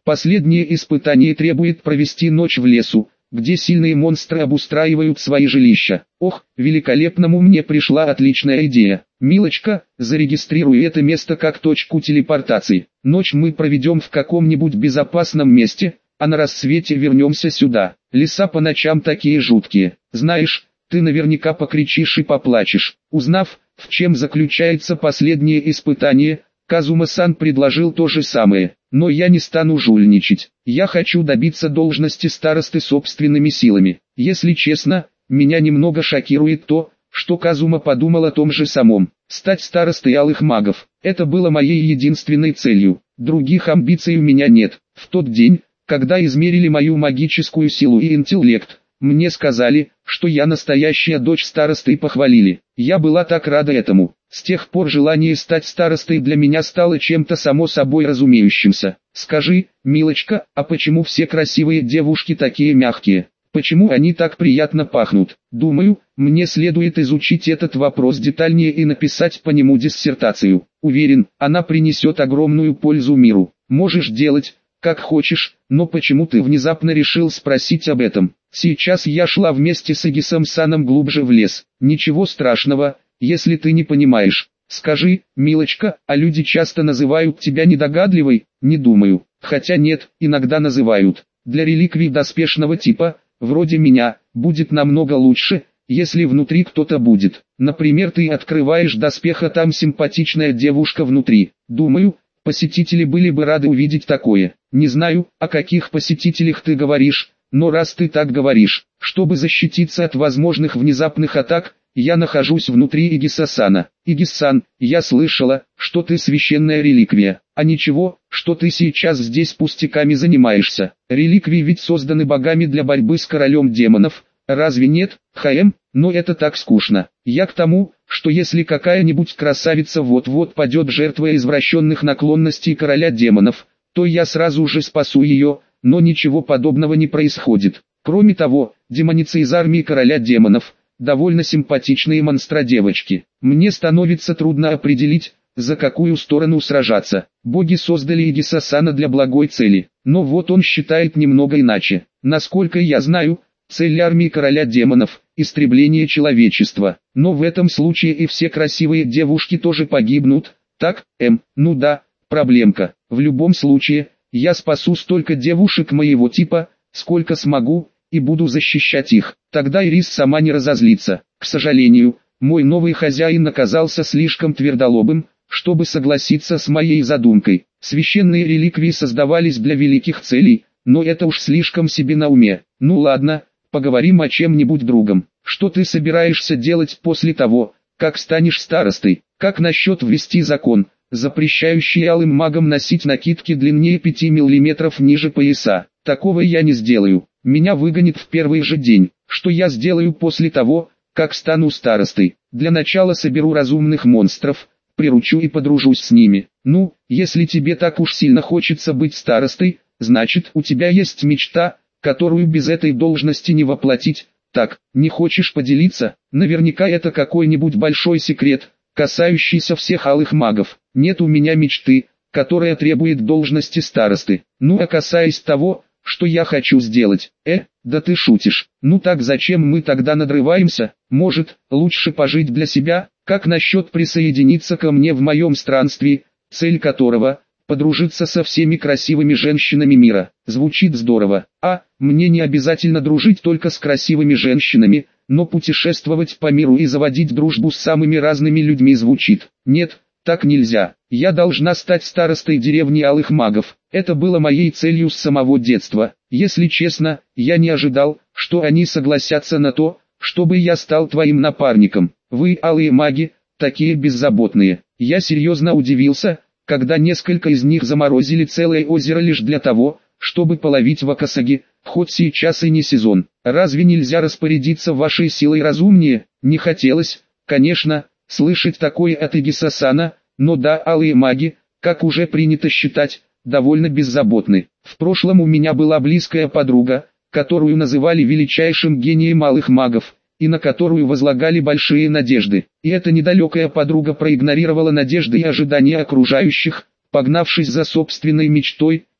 Последнее испытание требует провести ночь в лесу, где сильные монстры обустраивают свои жилища. Ох, великолепному мне пришла отличная идея. Милочка, зарегистрируй это место как точку телепортации. Ночь мы проведем в каком-нибудь безопасном месте, а на рассвете вернемся сюда. Леса по ночам такие жуткие. Знаешь, ты наверняка покричишь и поплачешь. Узнав, в чем заключается последнее испытание, Казума-сан предложил то же самое. Но я не стану жульничать. Я хочу добиться должности старосты собственными силами. Если честно, меня немного шокирует то, что Казума подумал о том же самом. Стать старостой алых магов. Это было моей единственной целью. Других амбиций у меня нет. В тот день, когда измерили мою магическую силу и интеллект, мне сказали, что я настоящая дочь старосты и похвалили. Я была так рада этому. С тех пор желание стать старостой для меня стало чем-то само собой разумеющимся. Скажи, милочка, а почему все красивые девушки такие мягкие? Почему они так приятно пахнут? Думаю, мне следует изучить этот вопрос детальнее и написать по нему диссертацию. Уверен, она принесет огромную пользу миру. Можешь делать, как хочешь, но почему ты внезапно решил спросить об этом? Сейчас я шла вместе с Игисом-саном глубже в лес. Ничего страшного, если ты не понимаешь. Скажи, милочка, а люди часто называют тебя недогадливой? Не думаю. Хотя нет, иногда называют. Для реликвий доспешного типа, вроде меня, будет намного лучше, если внутри кто-то будет. Например, ты открываешь доспех, а там симпатичная девушка внутри. Думаю, посетители были бы рады увидеть такое. Не знаю, о каких посетителях ты говоришь, но раз ты так говоришь, чтобы защититься от возможных внезапных атак, я нахожусь внутри Игиса-сана. Игис-сан, я слышала, что ты священная реликвия. А ничего, что ты сейчас здесь пустяками занимаешься. Реликвии ведь созданы богами для борьбы с королем демонов. Разве нет, но это так скучно. Я к тому, что если какая-нибудь красавица вот-вот падет жертвой извращенных наклонностей короля демонов, то я сразу же спасу ее, но ничего подобного не происходит. Кроме того, демоницы из армии короля демонов, довольно симпатичные монстра-девочки. Мне становится трудно определить, за какую сторону сражаться. Боги создали Игиса-сана для благой цели, но вот он считает немного иначе. Насколько я знаю, цель армии короля демонов – истребление человечества. Но в этом случае и все красивые девушки тоже погибнут. Так, ну да, проблемка. В любом случае, я спасу столько девушек моего типа, сколько смогу, и буду защищать их. Тогда Ирис сама не разозлится. К сожалению, мой новый хозяин оказался слишком твердолобым, чтобы согласиться с моей задумкой. Священные реликвии создавались для великих целей, но это уж слишком себе на уме. Ну ладно, поговорим о чем-нибудь другом. Что ты собираешься делать после того, как станешь старостой? Как насчет ввести закон, запрещающий алым магам носить накидки длиннее 5 мм ниже пояса? Такого я не сделаю. Меня выгонят в первый же день. Что я сделаю после того, как стану старостой? Для начала соберу разумных монстров, приручу и подружусь с ними. Ну, если тебе так уж сильно хочется быть старостой, значит у тебя есть мечта, которую без этой должности не воплотить. Так, не хочешь поделиться? Наверняка это какой-нибудь большой секрет, касающийся всех алых магов. Нет у меня мечты, которая требует должности старосты. Ну а касаясь того, что я хочу сделать, да ты шутишь. Ну так зачем мы тогда надрываемся? Может, лучше пожить для себя? Как насчет присоединиться ко мне в моем странстве, цель которого – подружиться со всеми красивыми женщинами мира? Звучит здорово. Мне не обязательно дружить только с красивыми женщинами, но путешествовать по миру и заводить дружбу с самыми разными людьми звучит. Нет, так нельзя. Я должна стать старостой деревни алых магов. Это было моей целью с самого детства. Если честно, я не ожидал, что они согласятся на то, чтобы я стал твоим напарником. Вы, алые маги, такие беззаботные. Я серьезно удивился, когда несколько из них заморозили целое озеро лишь для того, чтобы половить вакасаги, хоть сейчас и не сезон. Разве нельзя распорядиться вашей силой разумнее? Не хотелось, конечно, слышать такое от Игиса-сана, но да, алые маги, как уже принято считать, довольно беззаботны. В прошлом у меня была близкая подруга, которую называли величайшим гением малых магов, и на которую возлагали большие надежды. И эта недалекая подруга проигнорировала надежды и ожидания окружающих, погнавшись за собственной мечтой,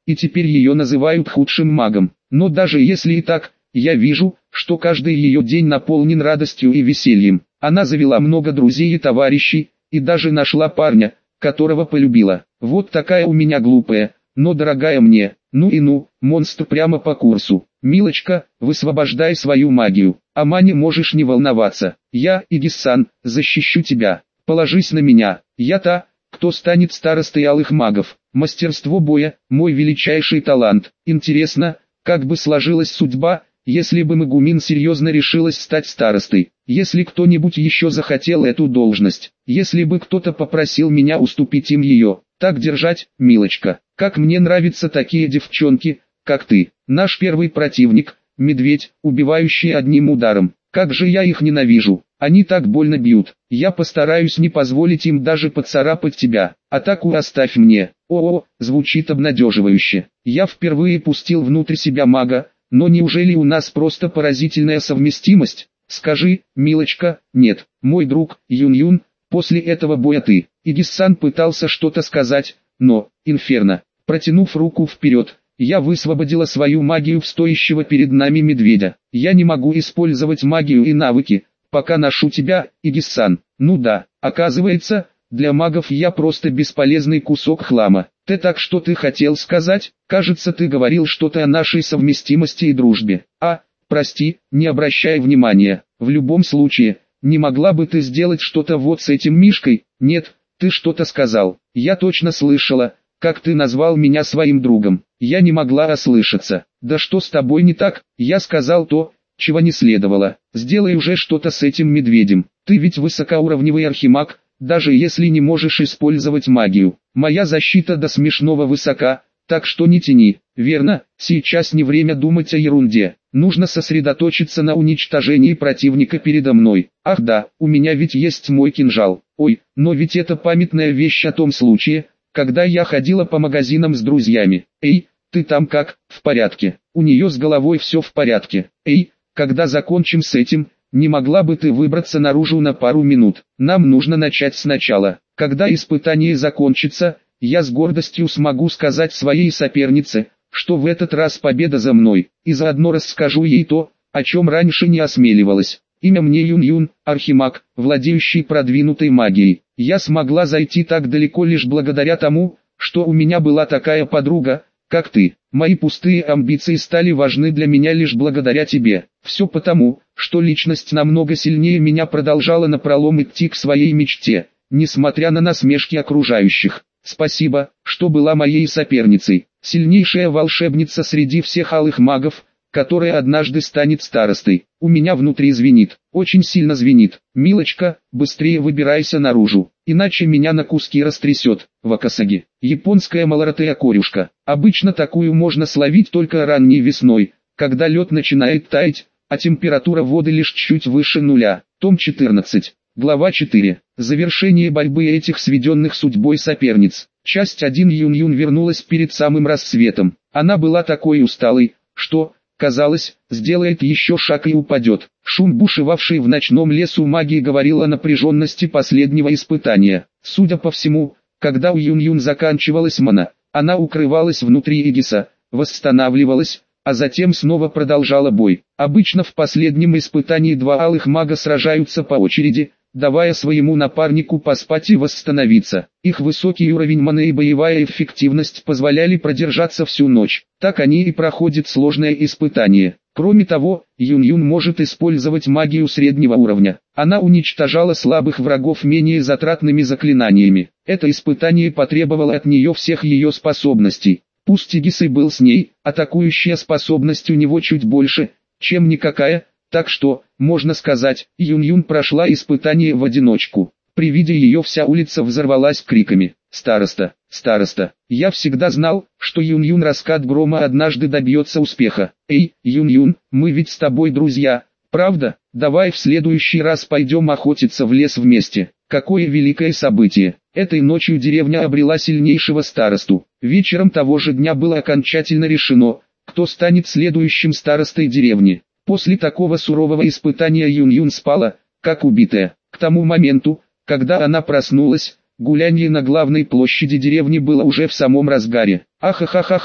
и теперь ее называют худшим магом. Но даже если и так, я вижу, что каждый ее день наполнен радостью и весельем. Она завела много друзей и товарищей, и даже нашла парня, которого полюбила. Вот такая у меня глупая, но дорогая мне. Ну, монстр прямо по курсу. Милочка, высвобождай свою магию. О Мане можешь не волноваться. Я, Игис-сан, защищу тебя. Положись на меня. Я та, кто станет старостой алых магов. Мастерство боя – мой величайший талант. Интересно, как бы сложилась судьба, если бы Мегумин серьезно решилась стать старостой. Если кто-нибудь еще захотел эту должность. Если бы кто-то попросил меня уступить им ее. Так держать, милочка. Как мне нравятся такие девчонки, как ты. Наш первый противник – медведь, убивающий одним ударом. Как же я их ненавижу. Они так больно бьют. Я постараюсь не позволить им даже поцарапать тебя. Атаку оставь мне. О, звучит обнадеживающе. Я впервые пустил внутрь себя мага, но неужели у нас просто поразительная совместимость? Скажи, милочка, нет. Мой друг, Юн-Юн, после этого боя ты. Игис-сан пытался что-то сказать, но, инферно. Протянув руку вперед, я высвободила свою магию в стоящего перед нами медведя. Я не могу использовать магию и навыки, пока ношу тебя, Игис-сан. Ну да, оказывается, для магов я просто бесполезный кусок хлама. Так что ты хотел сказать? Кажется, ты говорил что-то о нашей совместимости и дружбе. Прости, не обращай внимания. В любом случае, не могла бы ты сделать что-то вот с этим мишкой? Нет, ты что-то сказал. Я точно слышала, как ты назвал меня своим другом. Я не могла ослышаться. Да что с тобой не так? Я сказал то, чего не следовало. Сделай уже что-то с этим медведем. Ты ведь высокоуровневый архимаг, даже если не можешь использовать магию. Моя защита до смешного высока, так что не тяни. Верно, сейчас не время думать о ерунде. Нужно сосредоточиться на уничтожении противника передо мной. Ах да, у меня ведь есть мой кинжал. Ой, но ведь это памятная вещь о том случае, когда я ходила по магазинам с друзьями. Эй, ты там как, в порядке? У нее с головой все в порядке. Эй, когда закончим с этим, не могла бы ты выбраться наружу на пару минут? Нам нужно начать сначала. Когда испытание закончится, я с гордостью смогу сказать своей сопернице, что в этот раз победа за мной, и заодно расскажу ей то, о чем раньше не осмеливалась. Имя мне Юн-Юн, архимаг, владеющий продвинутой магией. Я смогла зайти так далеко лишь благодаря тому, что у меня была такая подруга, как ты. Мои пустые амбиции стали важны для меня лишь благодаря тебе. Все потому, что личность намного сильнее меня продолжала напролом идти к своей мечте, несмотря на насмешки окружающих. Спасибо, что была моей соперницей. Сильнейшая волшебница среди всех алых магов, которая однажды станет старостой. У меня внутри звенит, очень сильно звенит. Милочка, быстрее выбирайся наружу, иначе меня на куски растрясет. Вакасаги. Японская малоротея-корюшка. Обычно такую можно словить только ранней весной, когда лед начинает таять, а температура воды лишь чуть выше нуля. Том 14. Глава 4. Завершение борьбы этих сведенных судьбой соперниц. Часть 1. Юн-Юн вернулась перед самым рассветом. Она была такой усталой, что, казалось, сделает еще шаг и упадет. Шум, бушевавший в ночном лесу магии, говорил о напряженности последнего испытания. Судя по всему, когда у Юн-Юн заканчивалась мана, она укрывалась внутри Игиса, восстанавливалась, а затем снова продолжала бой. Обычно в последнем испытании два алых мага сражаются по очереди, давая своему напарнику поспать и восстановиться. Их высокий уровень маны и боевая эффективность позволяли продержаться всю ночь. Так они и проходят сложное испытание. Кроме того, Юн-Юн может использовать магию среднего уровня. Она уничтожала слабых врагов менее затратными заклинаниями. Это испытание потребовало от нее всех ее способностей. Пусть Игис и был с ней, атакующая способность у него чуть больше, чем никакая. Так что, можно сказать, Юн-Юн прошла испытание в одиночку. При виде ее вся улица взорвалась криками: «Староста! Староста!» Я всегда знал, что Юн-Юн раскат грома однажды добьется успеха. Эй, Юн-Юн, мы ведь с тобой друзья, правда? Давай в следующий раз пойдем охотиться в лес вместе. Какое великое событие! Этой ночью деревня обрела сильнейшего старосту. Вечером того же дня было окончательно решено, кто станет следующим старостой деревни. После такого сурового испытания Юн-Юн спала, как убитая. К тому моменту, когда она проснулась, гулянье на главной площади деревни было уже в самом разгаре. Ахахахаха,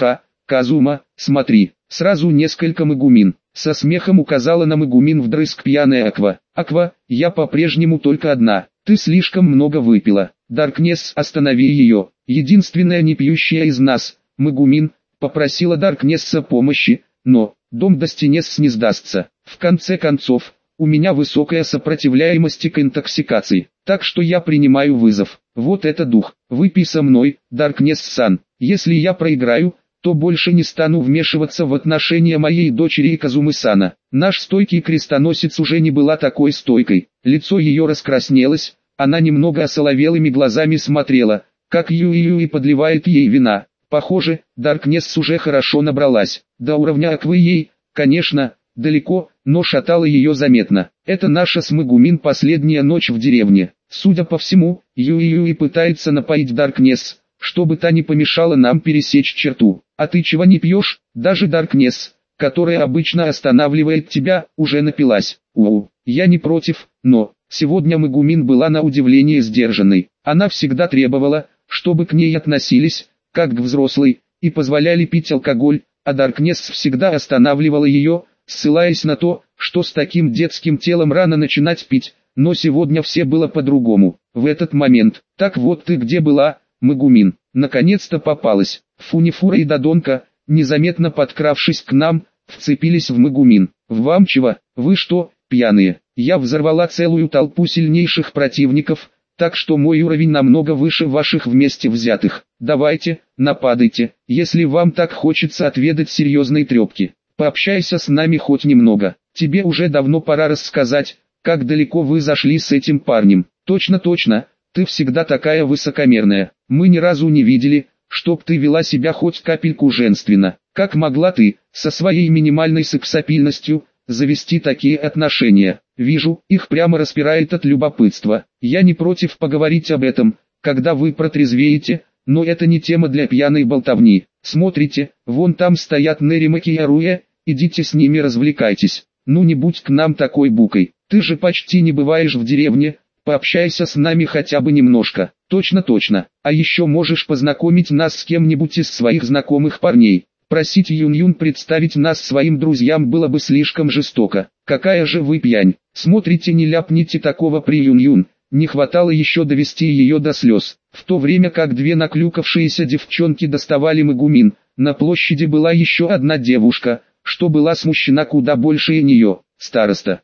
Казума, смотри, сразу несколько Мегумин. Со смехом указала на Мегумин вдрызг пьяная Аква. Аква, я по-прежнему только одна. Ты слишком много выпила. Даркнесс, останови ее. Единственная не пьющая из нас, Мегумин, попросила Даркнесса помощи, но дом Достинесс не сдастся. В конце концов, у меня высокая сопротивляемость к интоксикации, так что я принимаю вызов. Вот это дух. Выпей со мной, Даркнесс-сан. Если я проиграю, то больше не стану вмешиваться в отношения моей дочери и Казумы-сана. Наш стойкий крестоносец уже не была такой стойкой. Лицо ее раскраснелось, она немного осоловелыми глазами смотрела, как Юи подливает ей вина. Похоже, Даркнесс уже хорошо набралась. До уровня Аквы ей, конечно, далеко, но шатало ее заметно. Это наша с Мегумин последняя ночь в деревне. Судя по всему, Юи пытается напоить Даркнесс, чтобы та не помешала нам пересечь черту. А ты чего не пьешь? Даже Даркнесс, которая обычно останавливает тебя, уже напилась. Я не против, но сегодня Мегумин была на удивление сдержанной. Она всегда требовала, чтобы к ней относились, как к взрослой, и позволяли пить алкоголь, а Даркнесс всегда останавливала ее, ссылаясь на то, что с таким детским телом рано начинать пить, но сегодня все было по-другому. В этот момент, так вот ты где была, Мегумин, наконец-то попалась. Фунифура и Додонка, незаметно подкравшись к нам, вцепились в Мегумин. Вам чего? Вы что, пьяные? Я взорвала целую толпу сильнейших противников, так что мой уровень намного выше ваших вместе взятых. Давайте, нападайте, если вам так хочется отведать серьезной трепки. Пообщайся с нами хоть немного. Тебе уже давно пора рассказать, как далеко вы зашли с этим парнем. Точно, ты всегда такая высокомерная. Мы ни разу не видели, чтоб ты вела себя хоть капельку женственно. Как могла ты, со своей минимальной сексапильностью, завести такие отношения? Вижу, их прямо распирает от любопытства. Я не против поговорить об этом, когда вы протрезвеете, но это не тема для пьяной болтовни. Смотрите, вон там стоят Неримаки и Аруя, идите с ними развлекайтесь. Ну не будь к нам такой букой, ты же почти не бываешь в деревне, пообщайся с нами хотя бы немножко. Точно, а еще можешь познакомить нас с кем-нибудь из своих знакомых парней. Просить Юн представить нас своим друзьям было бы слишком жестоко. Какая же вы пьянь. Смотрите, не ляпните такого при Юн. Не хватало еще довести ее до слез. В то время как две наклюкавшиеся девчонки доставали Мегумин, на площади была еще одна девушка, что была смущена куда больше нее. Староста.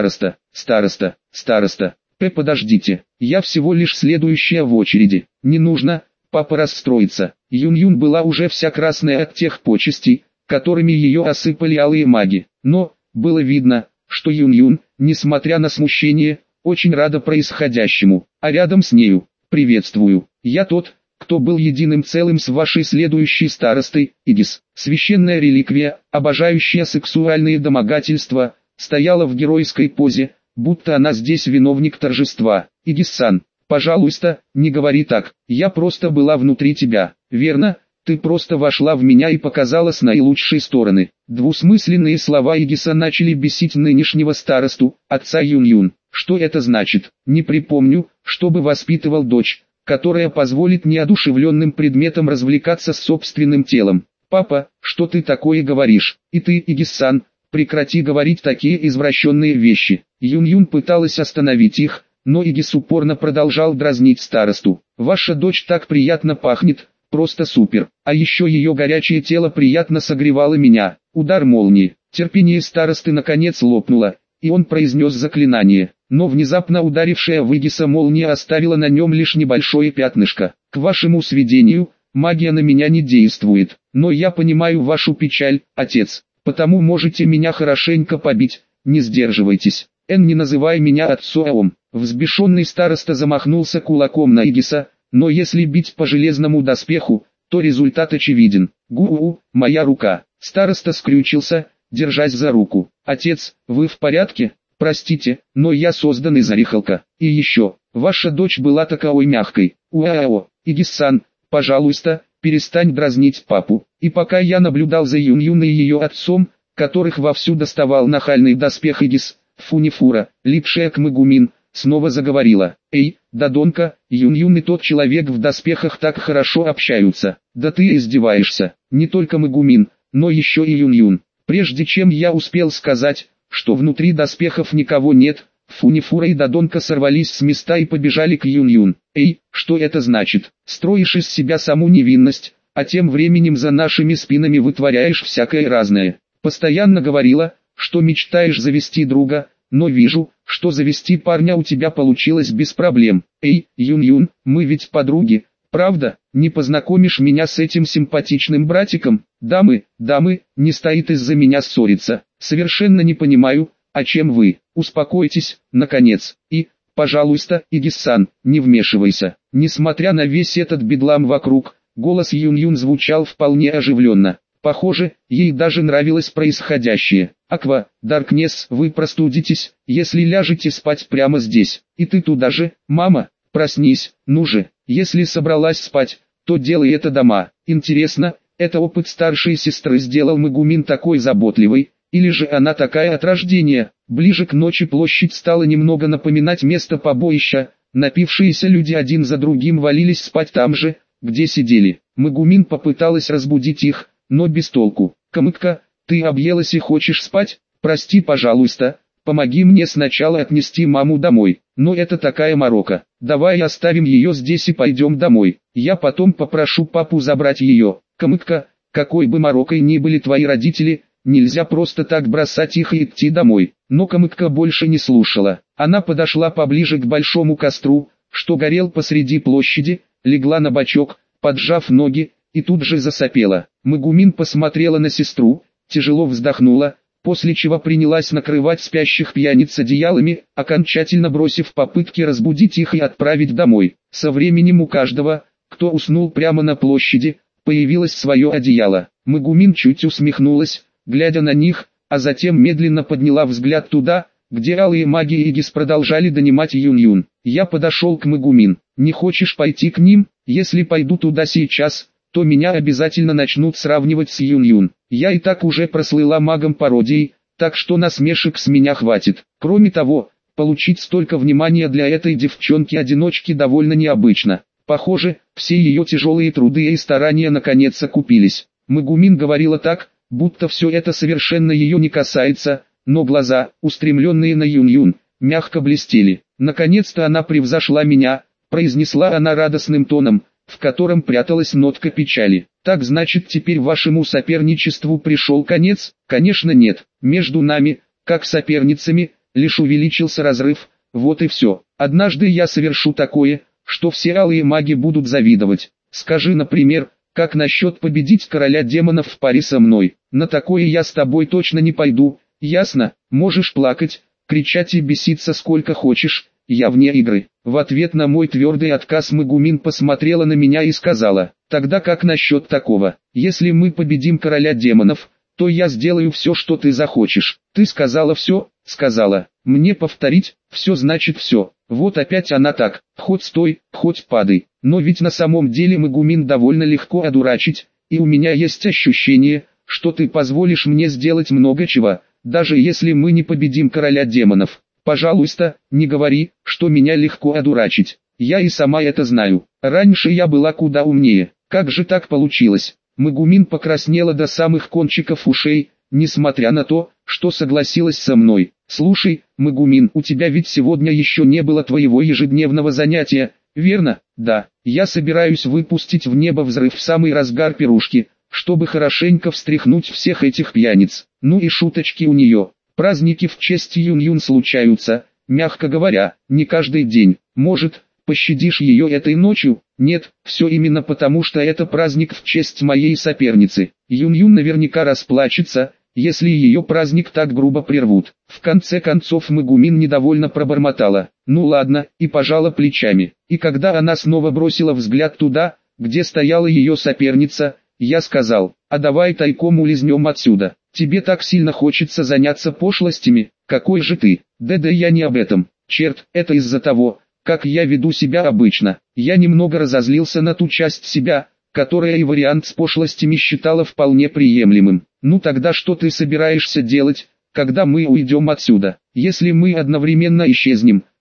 Подождите, я всего лишь следующая в очереди. Не нужно, папа расстроится. Юн была уже вся красная от тех почестей, которыми ее осыпали алые маги. Но, было видно, что Юн, несмотря на смущение, очень рада происходящему. А рядом с нею, приветствую, я тот, кто был единым целым с вашей следующей старостой, Игис. Священная реликвия, обожающая сексуальные домогательства, стояла в геройской позе, будто она здесь виновник торжества. Игис-сан, пожалуйста, не говори так, я просто была внутри тебя, верно? Ты просто вошла в меня и показала с наилучшей стороны. Двусмысленные слова Игиса начали бесить нынешнего старосту, отца Юн. Что это значит? Не припомню, чтобы воспитывал дочь, которая позволит неодушевленным предметам развлекаться с собственным телом. Папа, что ты такое говоришь? И ты, Игис-сан, прекрати говорить такие извращенные вещи. Юн пыталась остановить их, но Игис упорно продолжал дразнить старосту. Ваша дочь так приятно пахнет, просто супер. А еще ее горячее тело приятно согревало меня. Удар молнии. Терпение старосты наконец лопнуло, и он произнес заклинание. Но внезапно ударившая в Игиса молния оставила на нем лишь небольшое пятнышко. К вашему сведению, магия на меня не действует, но я понимаю вашу печаль, отец. Потому можете меня хорошенько побить, не сдерживайтесь. Не называй меня отцом. Взбешенный староста замахнулся кулаком на Игиса, но если бить по железному доспеху, то результат очевиден. Моя рука. Староста скрючился, держась за руку. Отец, вы в порядке? Простите, но я создан из орехалка. И еще, ваша дочь была такой мягкой. Игис-сан, пожалуйста, перестань дразнить папу. И пока я наблюдал за Юн и ее отцом, которых вовсю доставал нахальный доспех Игис, Фунифура, липшая к Мегумин, снова заговорила. «Эй, Додонка, Юн-Юн и тот человек в доспехах так хорошо общаются. Да ты издеваешься. Не только Мегумин, но еще и Юн-Юн». Прежде чем я успел сказать, что внутри доспехов никого нет, Фунифура и Додонка сорвались с места и побежали к Юн-Юн. «Эй, что это значит? Строишь из себя саму невинность, а тем временем за нашими спинами вытворяешь всякое разное. Постоянно говорила, что мечтаешь завести друга, но вижу, что завести парня у тебя получилось без проблем. Эй, Юн-Юн, мы ведь подруги, правда? Не познакомишь меня с этим симпатичным братиком? Дамы, не стоит из-за меня ссориться. Совершенно не понимаю, о чем вы. Успокойтесь, наконец. И, пожалуйста, Игис-сан, не вмешивайся». Несмотря на весь этот бедлам вокруг, голос Юн-Юн звучал вполне оживленно. Похоже, ей даже нравилось происходящее. «Аква, Даркнесс, вы простудитесь, если ляжете спать прямо здесь. И ты туда же, мама, проснись, ну же. Если собралась спать, то делай это дома». Интересно, это опыт старшей сестры сделал Мегумин такой заботливой, или же она такая от рождения? Ближе к ночи площадь стала немного напоминать место побоища. Напившиеся люди один за другим валились спать там же, где сидели. Мегумин попыталась разбудить их, но без толку. «Камыкка, ты объелась и хочешь спать? Прости, пожалуйста, помоги мне сначала отнести маму домой». «Но это такая морока. Давай оставим ее здесь и пойдем домой. Я потом попрошу папу забрать ее». «Камыкка, какой бы морокой ни были твои родители, нельзя просто так бросать их и идти домой». Но Камыкка больше не слушала. Она подошла поближе к большому костру, что горел посреди площади, легла на бочок, поджав ноги, и тут же засопела. Мегумин посмотрела на сестру, тяжело вздохнула, после чего принялась накрывать спящих пьяниц одеялами, окончательно бросив попытки разбудить их и отправить домой. Со временем у каждого, кто уснул прямо на площади, появилось свое одеяло. Мегумин чуть усмехнулась, глядя на них, а затем медленно подняла взгляд туда, где алые маги и Игис продолжали донимать Юн-Юн. Я подошел к Мегумин. «Не хочешь пойти к ним? Если пойду туда сейчас, то меня обязательно начнут сравнивать с Юн-Юн. Я и так уже прослыла магом-пародией, так что насмешек с меня хватит. Кроме того, получить столько внимания для этой девчонки-одиночки довольно необычно. Похоже, все ее тяжелые труды и старания наконец окупились». Мегумин говорила так, будто все это совершенно ее не касается, но глаза, устремленные на Юн-Юн, мягко блестели. «Наконец-то она превзошла меня», — произнесла она радостным тоном, в котором пряталась нотка печали. «Так значит, теперь вашему соперничеству пришел конец?» «Конечно нет. Между нами, как соперницами, лишь увеличился разрыв, вот и все. Однажды я совершу такое, что все алые маги будут завидовать. Скажи, например, как насчет победить короля демонов в паре со мной? На такое я с тобой точно не пойду, ясно? Можешь плакать, кричать и беситься сколько хочешь, я вне игры». В ответ на мой твердый отказ Мегумин посмотрела на меня и сказала: «Тогда как насчет такого? Если мы победим короля демонов, то я сделаю все, что ты захочешь». «Ты сказала все?» «Сказала. Мне повторить? Все значит все». Вот опять она так, хоть стой, хоть падай. Но ведь на самом деле Мегумин довольно легко одурачить, и у меня есть ощущение, что ты позволишь мне сделать много чего, даже если мы не победим короля демонов. Пожалуйста, не говори, что меня легко одурачить. Я и сама это знаю. Раньше я была куда умнее. Как же так получилось?» Мегумин покраснела до самых кончиков ушей, несмотря на то, что согласилась со мной. «Слушай, Мегумин, у тебя ведь сегодня еще не было твоего ежедневного занятия, верно?» «Да, я собираюсь выпустить в небо взрыв в самый разгар пирушки, чтобы хорошенько встряхнуть всех этих пьяниц». Ну и шуточки у нее. Праздники в честь Юн-Юн случаются, мягко говоря, не каждый день. Может, пощадишь ее этой ночью? Нет, все именно потому, что это праздник в честь моей соперницы. Юн-Юн наверняка расплачется, если ее праздник так грубо прервут. В конце концов Мегумин недовольно пробормотала: «Ну ладно», и пожала плечами. И когда она снова бросила взгляд туда, где стояла ее соперница, я сказал: «А давай тайком улизнем отсюда. Тебе так сильно хочется заняться пошлостями, какой же ты?» Да я не об этом. Черт, это из-за того, как я веду себя обычно. Я немного разозлился на ту часть себя, которая и вариант с пошлостями считала вполне приемлемым. «Ну тогда что ты собираешься делать, когда мы уйдем отсюда? Если мы одновременно исчезнем,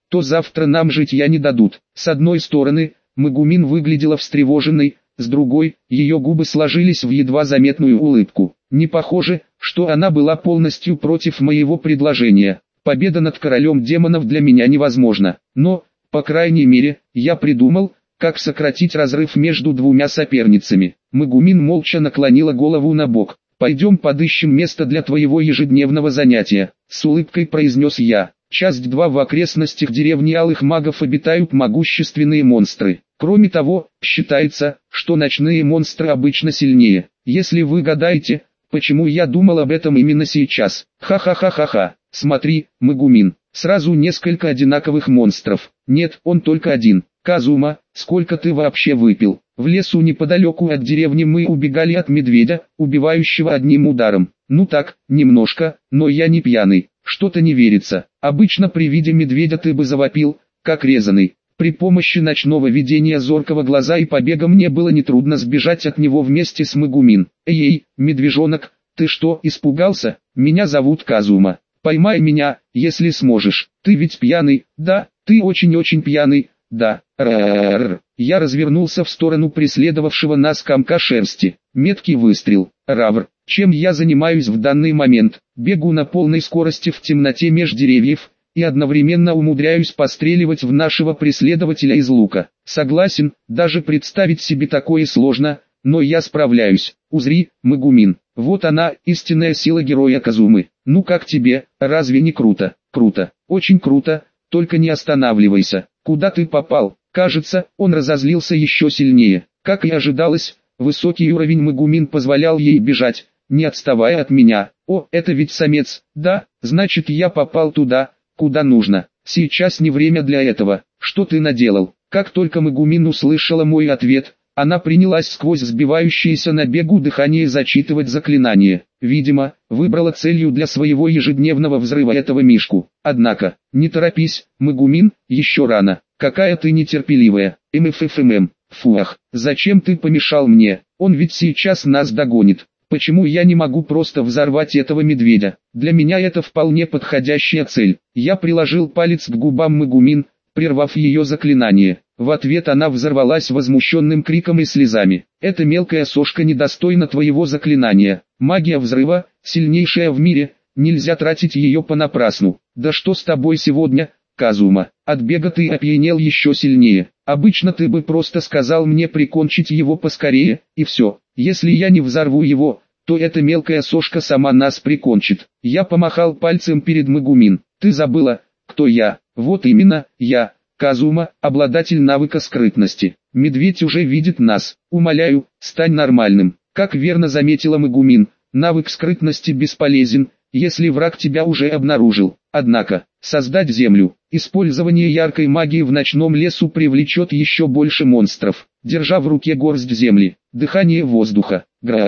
то завтра нам житья не дадут. С одной стороны, Магумин выглядела встревоженной, с другой, ее губы сложились в едва заметную улыбку. Не похоже, что она была полностью против моего предложения. Победа над королем демонов для меня невозможна, но, по крайней мере, я придумал, как сократить разрыв между двумя соперницами. Магумин молча наклонила голову на бок. «Пойдем подыщем место для твоего ежедневного занятия», — с улыбкой произнес я. Часть 2. В окрестностях деревни Алых Магов обитают могущественные монстры. Кроме того, считается, что ночные монстры обычно сильнее. Если вы гадаете, почему я думал об этом именно сейчас. Ха-ха-ха-ха-ха. Смотри, Магумин, сразу несколько одинаковых монстров. Нет, он только один. Казума, сколько ты вообще выпил? В лесу неподалеку от деревни мы убегали от медведя, убивающего одним ударом. Ну так, немножко, но я не пьяный. Что-то не верится. Обычно при виде медведя ты бы завопил, как резаный. При помощи ночного видения зоркого глаза и побега мне было нетрудно сбежать от него вместе с Магумин. Эй, медвежонок, ты что, испугался? Меня зовут Казума. Поймай меня, если сможешь. Ты ведь пьяный, да? Ты очень-очень пьяный, да. Р-р-р. Я развернулся в сторону преследовавшего нас комка шерсти. Меткий выстрел. Равр. Чем я занимаюсь в данный момент? Бегу на полной скорости в темноте меж деревьев и одновременно умудряюсь постреливать в нашего преследователя из лука. Согласен, даже представить себе такое сложно, но я справляюсь. Узри, Магумин, вот она, истинная сила героя Казумы. Ну как тебе, разве не круто? Круто, очень круто, только не останавливайся. Куда ты попал? Кажется, он разозлился еще сильнее. Как и ожидалось, высокий уровень Магумин позволял ей бежать, не отставая от меня. О, это ведь самец, да? Значит, я попал туда, куда нужно. Сейчас не время для этого. Что ты наделал? Как только Магумин услышала мой ответ, она принялась сквозь сбивающееся на бегу дыхание зачитывать заклинание. Видимо, выбрала целью для своего ежедневного взрыва этого мишку. Однако, не торопись, Магумин, еще рано. Какая ты нетерпеливая. МФФМ. Фуах, зачем ты помешал мне? Он ведь сейчас нас догонит. Почему я не могу просто взорвать этого медведя? Для меня это вполне подходящая цель. Я приложил палец к губам Магумин, прервав ее заклинание. В ответ она взорвалась возмущенным криком и слезами. Эта мелкая сошка недостойна твоего заклинания. Магия взрыва, сильнейшая в мире, нельзя тратить ее понапрасну. Да что с тобой сегодня, Казума? От бега ты опьянел еще сильнее. Обычно ты бы просто сказал мне прикончить его поскорее, и все. Если я не взорву его, то эта мелкая сошка сама нас прикончит. Я помахал пальцем перед Магумин. Ты забыла, кто я? Вот именно, я, Казума, обладатель навыка скрытности. Медведь уже видит нас. Умоляю, стань нормальным. Как верно заметила Магумин, навык скрытности бесполезен, если враг тебя уже обнаружил. Однако, создать землю, использование яркой магии в ночном лесу привлечет еще больше монстров. Держа в руке горсть земли, дыхание воздуха,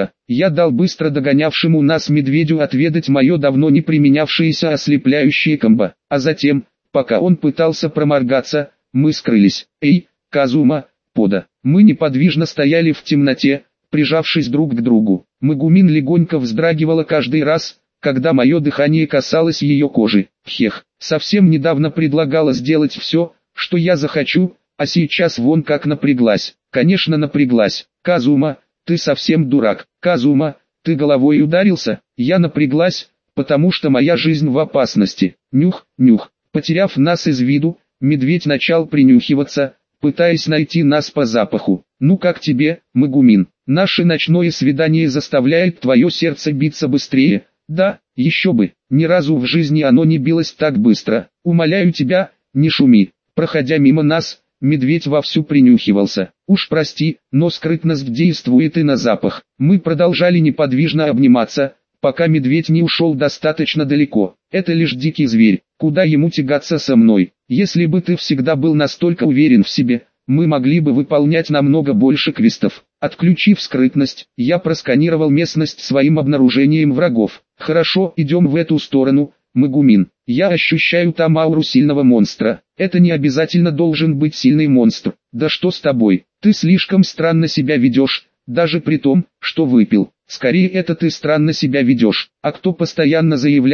я дал быстро догонявшему нас медведю отведать мое давно не применявшееся ослепляющее комбо, а затем, пока он пытался проморгаться, мы скрылись. Эй, Казума, пода. Мы неподвижно стояли в темноте, прижавшись друг к другу. Магумин легонько вздрагивала каждый раз, когда мое дыхание касалось ее кожи. Хех, совсем недавно предлагала сделать все, что я захочу, а сейчас вон как напряглась. Конечно напряглась. Казума, ты совсем дурак. Казума, ты головой ударился? Я напряглась, потому что моя жизнь в опасности. Нюх, нюх. Потеряв нас из виду, медведь начал принюхиваться, пытаясь найти нас по запаху. Ну как тебе, Магумин? Наше ночное свидание заставляет твое сердце биться быстрее. Да, еще бы, ни разу в жизни оно не билось так быстро. Умоляю тебя, не шуми. Проходя мимо нас, медведь вовсю принюхивался. Уж прости, но скрытность действует и на запах. Мы продолжали неподвижно обниматься, пока медведь не ушел достаточно далеко. Это лишь дикий зверь, куда ему тягаться со мной? Если бы ты всегда был настолько уверен в себе, мы могли бы выполнять намного больше квестов. Отключив скрытность, я просканировал местность своим обнаружением врагов. Хорошо, идем в эту сторону, Магумин. Я ощущаю там ауру сильного монстра. Это не обязательно должен быть сильный монстр. Да что с тобой? Ты слишком странно себя ведешь, даже при том, что выпил. Скорее это ты странно себя ведешь. А кто постоянно заявлял,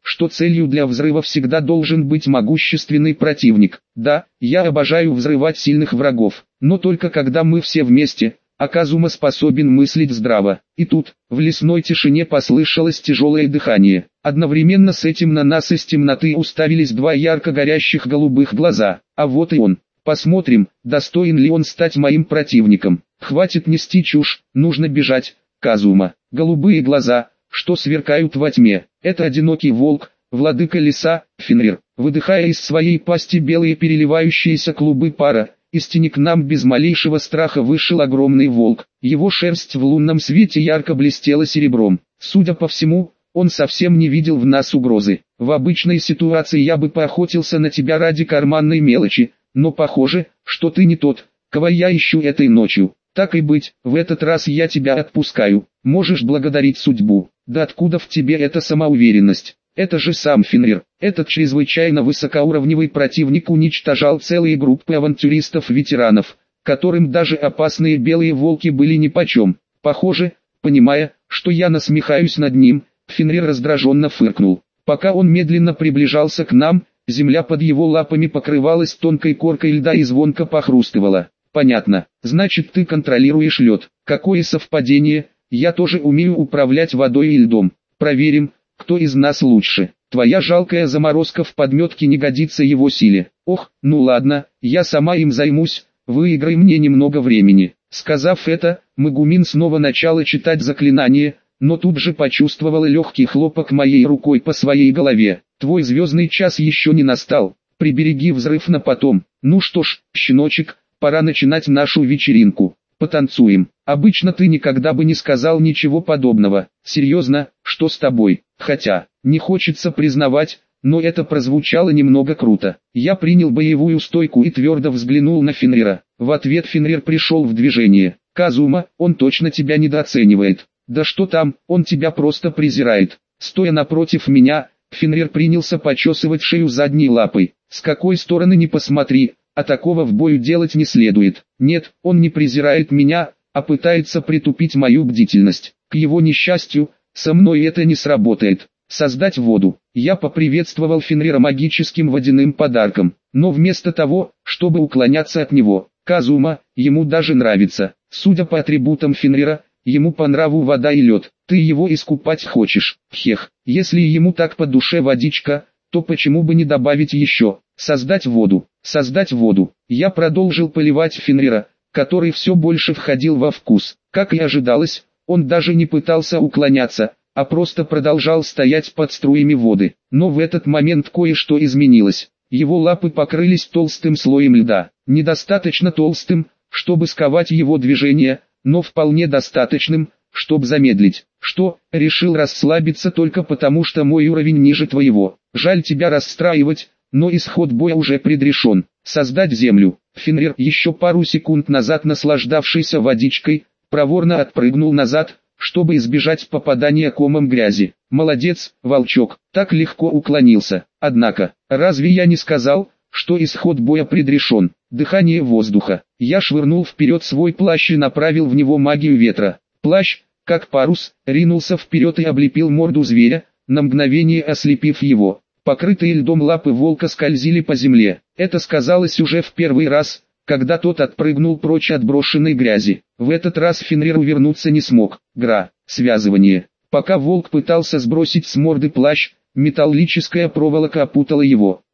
что целью для взрыва всегда должен быть могущественный противник. Да, я обожаю взрывать сильных врагов, но только когда мы все вместе, а Казума способен мыслить здраво. И тут, в лесной тишине послышалось тяжелое дыхание. Одновременно с этим на нас из темноты уставились два ярко горящих голубых глаза. А вот и он. Посмотрим, достоин ли он стать моим противником. Хватит нести чушь, нужно бежать. Казума. Голубые глаза, что сверкают во тьме. Это одинокий волк, владыка леса, Фенрир. Выдыхая из своей пасти белые переливающиеся клубы пара, из тени к нам без малейшего страха вышел огромный волк. Его шерсть в лунном свете ярко блестела серебром. Судя по всему, он совсем не видел в нас угрозы. В обычной ситуации я бы поохотился на тебя ради карманной мелочи, но похоже, что ты не тот, кого я ищу этой ночью. Так и быть, в этот раз я тебя отпускаю. Можешь благодарить судьбу. Да откуда в тебе эта самоуверенность? Это же сам Фенрир. Этот чрезвычайно высокоуровневый противник уничтожал целые группы авантюристов-ветеранов, которым даже опасные белые волки были нипочем. Похоже, понимая, что я насмехаюсь над ним, Фенрир раздраженно фыркнул. Пока он медленно приближался к нам, земля под его лапами покрывалась тонкой коркой льда и звонко похрустывала. Понятно, значит ты контролируешь лед. Какое совпадение, я тоже умею управлять водой и льдом. Проверим, кто из нас лучше. Твоя жалкая заморозка в подметке не годится его силе. Ох, ну ладно, я сама им займусь, выиграй мне немного времени. Сказав это, Мегумин снова начала читать заклинание, но тут же почувствовала легкий хлопок моей рукой по своей голове. Твой звездный час еще не настал, прибереги взрыв на потом. Ну что ж, щеночек, пора начинать нашу вечеринку. Потанцуем. Обычно ты никогда бы не сказал ничего подобного. Серьезно, что с тобой? Хотя, не хочется признавать, но это прозвучало немного круто. Я принял боевую стойку и твердо взглянул на Фенрира. В ответ Фенрир пришел в движение. Казума, он точно тебя недооценивает. Да что там, он тебя просто презирает. Стоя напротив меня, Фенрир принялся почесывать шею задней лапой. С какой стороны ни посмотри, а такого в бою делать не следует. Нет, он не презирает меня, а пытается притупить мою бдительность. К его несчастью, со мной это не сработает. Создать воду. Я поприветствовал Фенрира магическим водяным подарком, но вместо того, чтобы уклоняться от него, Казума, ему даже нравится. Судя по атрибутам Фенрира, ему по нраву вода и лед. Ты его искупать хочешь? Хех, если ему так по душе водичка, то почему бы не добавить еще? Создать воду. Создать воду. Я продолжил поливать Фенрира, который все больше входил во вкус. Как и ожидалось, он даже не пытался уклоняться, а просто продолжал стоять под струями воды. Но в этот момент кое-что изменилось. Его лапы покрылись толстым слоем льда. Недостаточно толстым, чтобы сковать его движение, но вполне достаточным, чтобы замедлить. Что, решил расслабиться только потому, что мой уровень ниже твоего? Жаль тебя расстраивать, но исход боя уже предрешен. Создать землю. Фенрир, еще пару секунд назад наслаждавшийся водичкой, проворно отпрыгнул назад, чтобы избежать попадания комом грязи. Молодец, волчок, так легко уклонился. Однако, разве я не сказал, что исход боя предрешен? Дыхание воздуха. Я швырнул вперед свой плащ и направил в него магию ветра. Плащ, как парус, ринулся вперед и облепил морду зверя, на мгновение ослепив его. Покрытые льдом лапы волка скользили по земле. Это сказалось уже в первый раз, когда тот отпрыгнул прочь от брошенной грязи. В этот раз Фенрир увернуться не смог. Связывание. Пока волк пытался сбросить с морды плащ, металлическая проволока опутала его.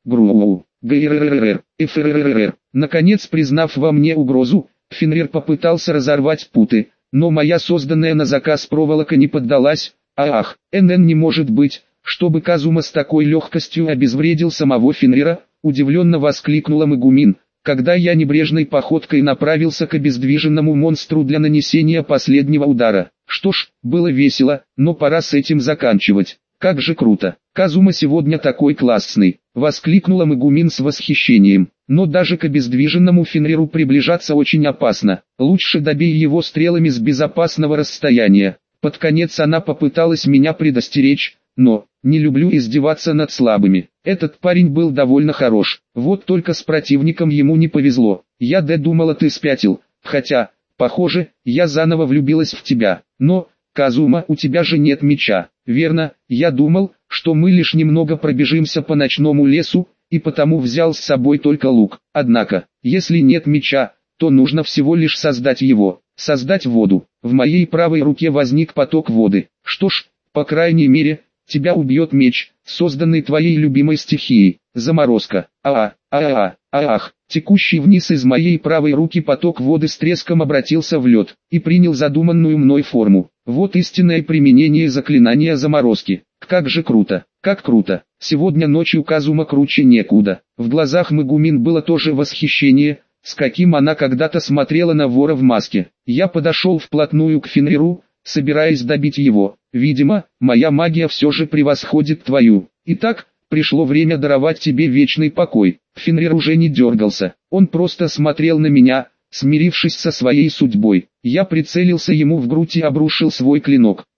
Наконец, признав во мне угрозу, Фенрир попытался разорвать путы, но моя созданная на заказ проволока не поддалась. НН не может быть, чтобы Казума с такой легкостью обезвредил самого Фенрира, удивленно воскликнула Мегумин, когда я небрежной походкой направился к обездвиженному монстру для нанесения последнего удара. Что ж, было весело, но пора с этим заканчивать. Как же круто! Казума сегодня такой классный! Воскликнула Мегумин с восхищением. Но даже к обездвиженному Фенриру приближаться очень опасно. Лучше добей его стрелами с безопасного расстояния. Под конец она попыталась меня предостеречь, но не люблю издеваться над слабыми. Этот парень был довольно хорош. Вот только с противником ему не повезло. Я думала, ты спятил. Хотя, похоже, я заново влюбилась в тебя. Но, Казума, у тебя же нет меча. Верно, я думал, что мы лишь немного пробежимся по ночному лесу, и потому взял с собой только лук. Однако, если нет меча, то нужно всего лишь создать его, создать воду. В моей правой руке возник поток воды. Что ж, по крайней мере, тебя убьет меч, созданный твоей любимой стихией. Заморозка. Ах. Текущий вниз из моей правой руки поток воды с треском обратился в лед и принял задуманную мной форму. Вот истинное применение заклинания заморозки. Как же круто, как круто. Сегодня ночью Казума круче некуда. В глазах Мегумин было тоже восхищение, с каким она когда-то смотрела на вора в маске. Я подошел вплотную к Фенриру, собираясь добить его. Видимо, моя магия все же превосходит твою. Итак, пришло время даровать тебе вечный покой. Фенрир уже не дергался, он просто смотрел на меня, смирившись со своей судьбой. Я прицелился ему в грудь и обрушил свой клинок.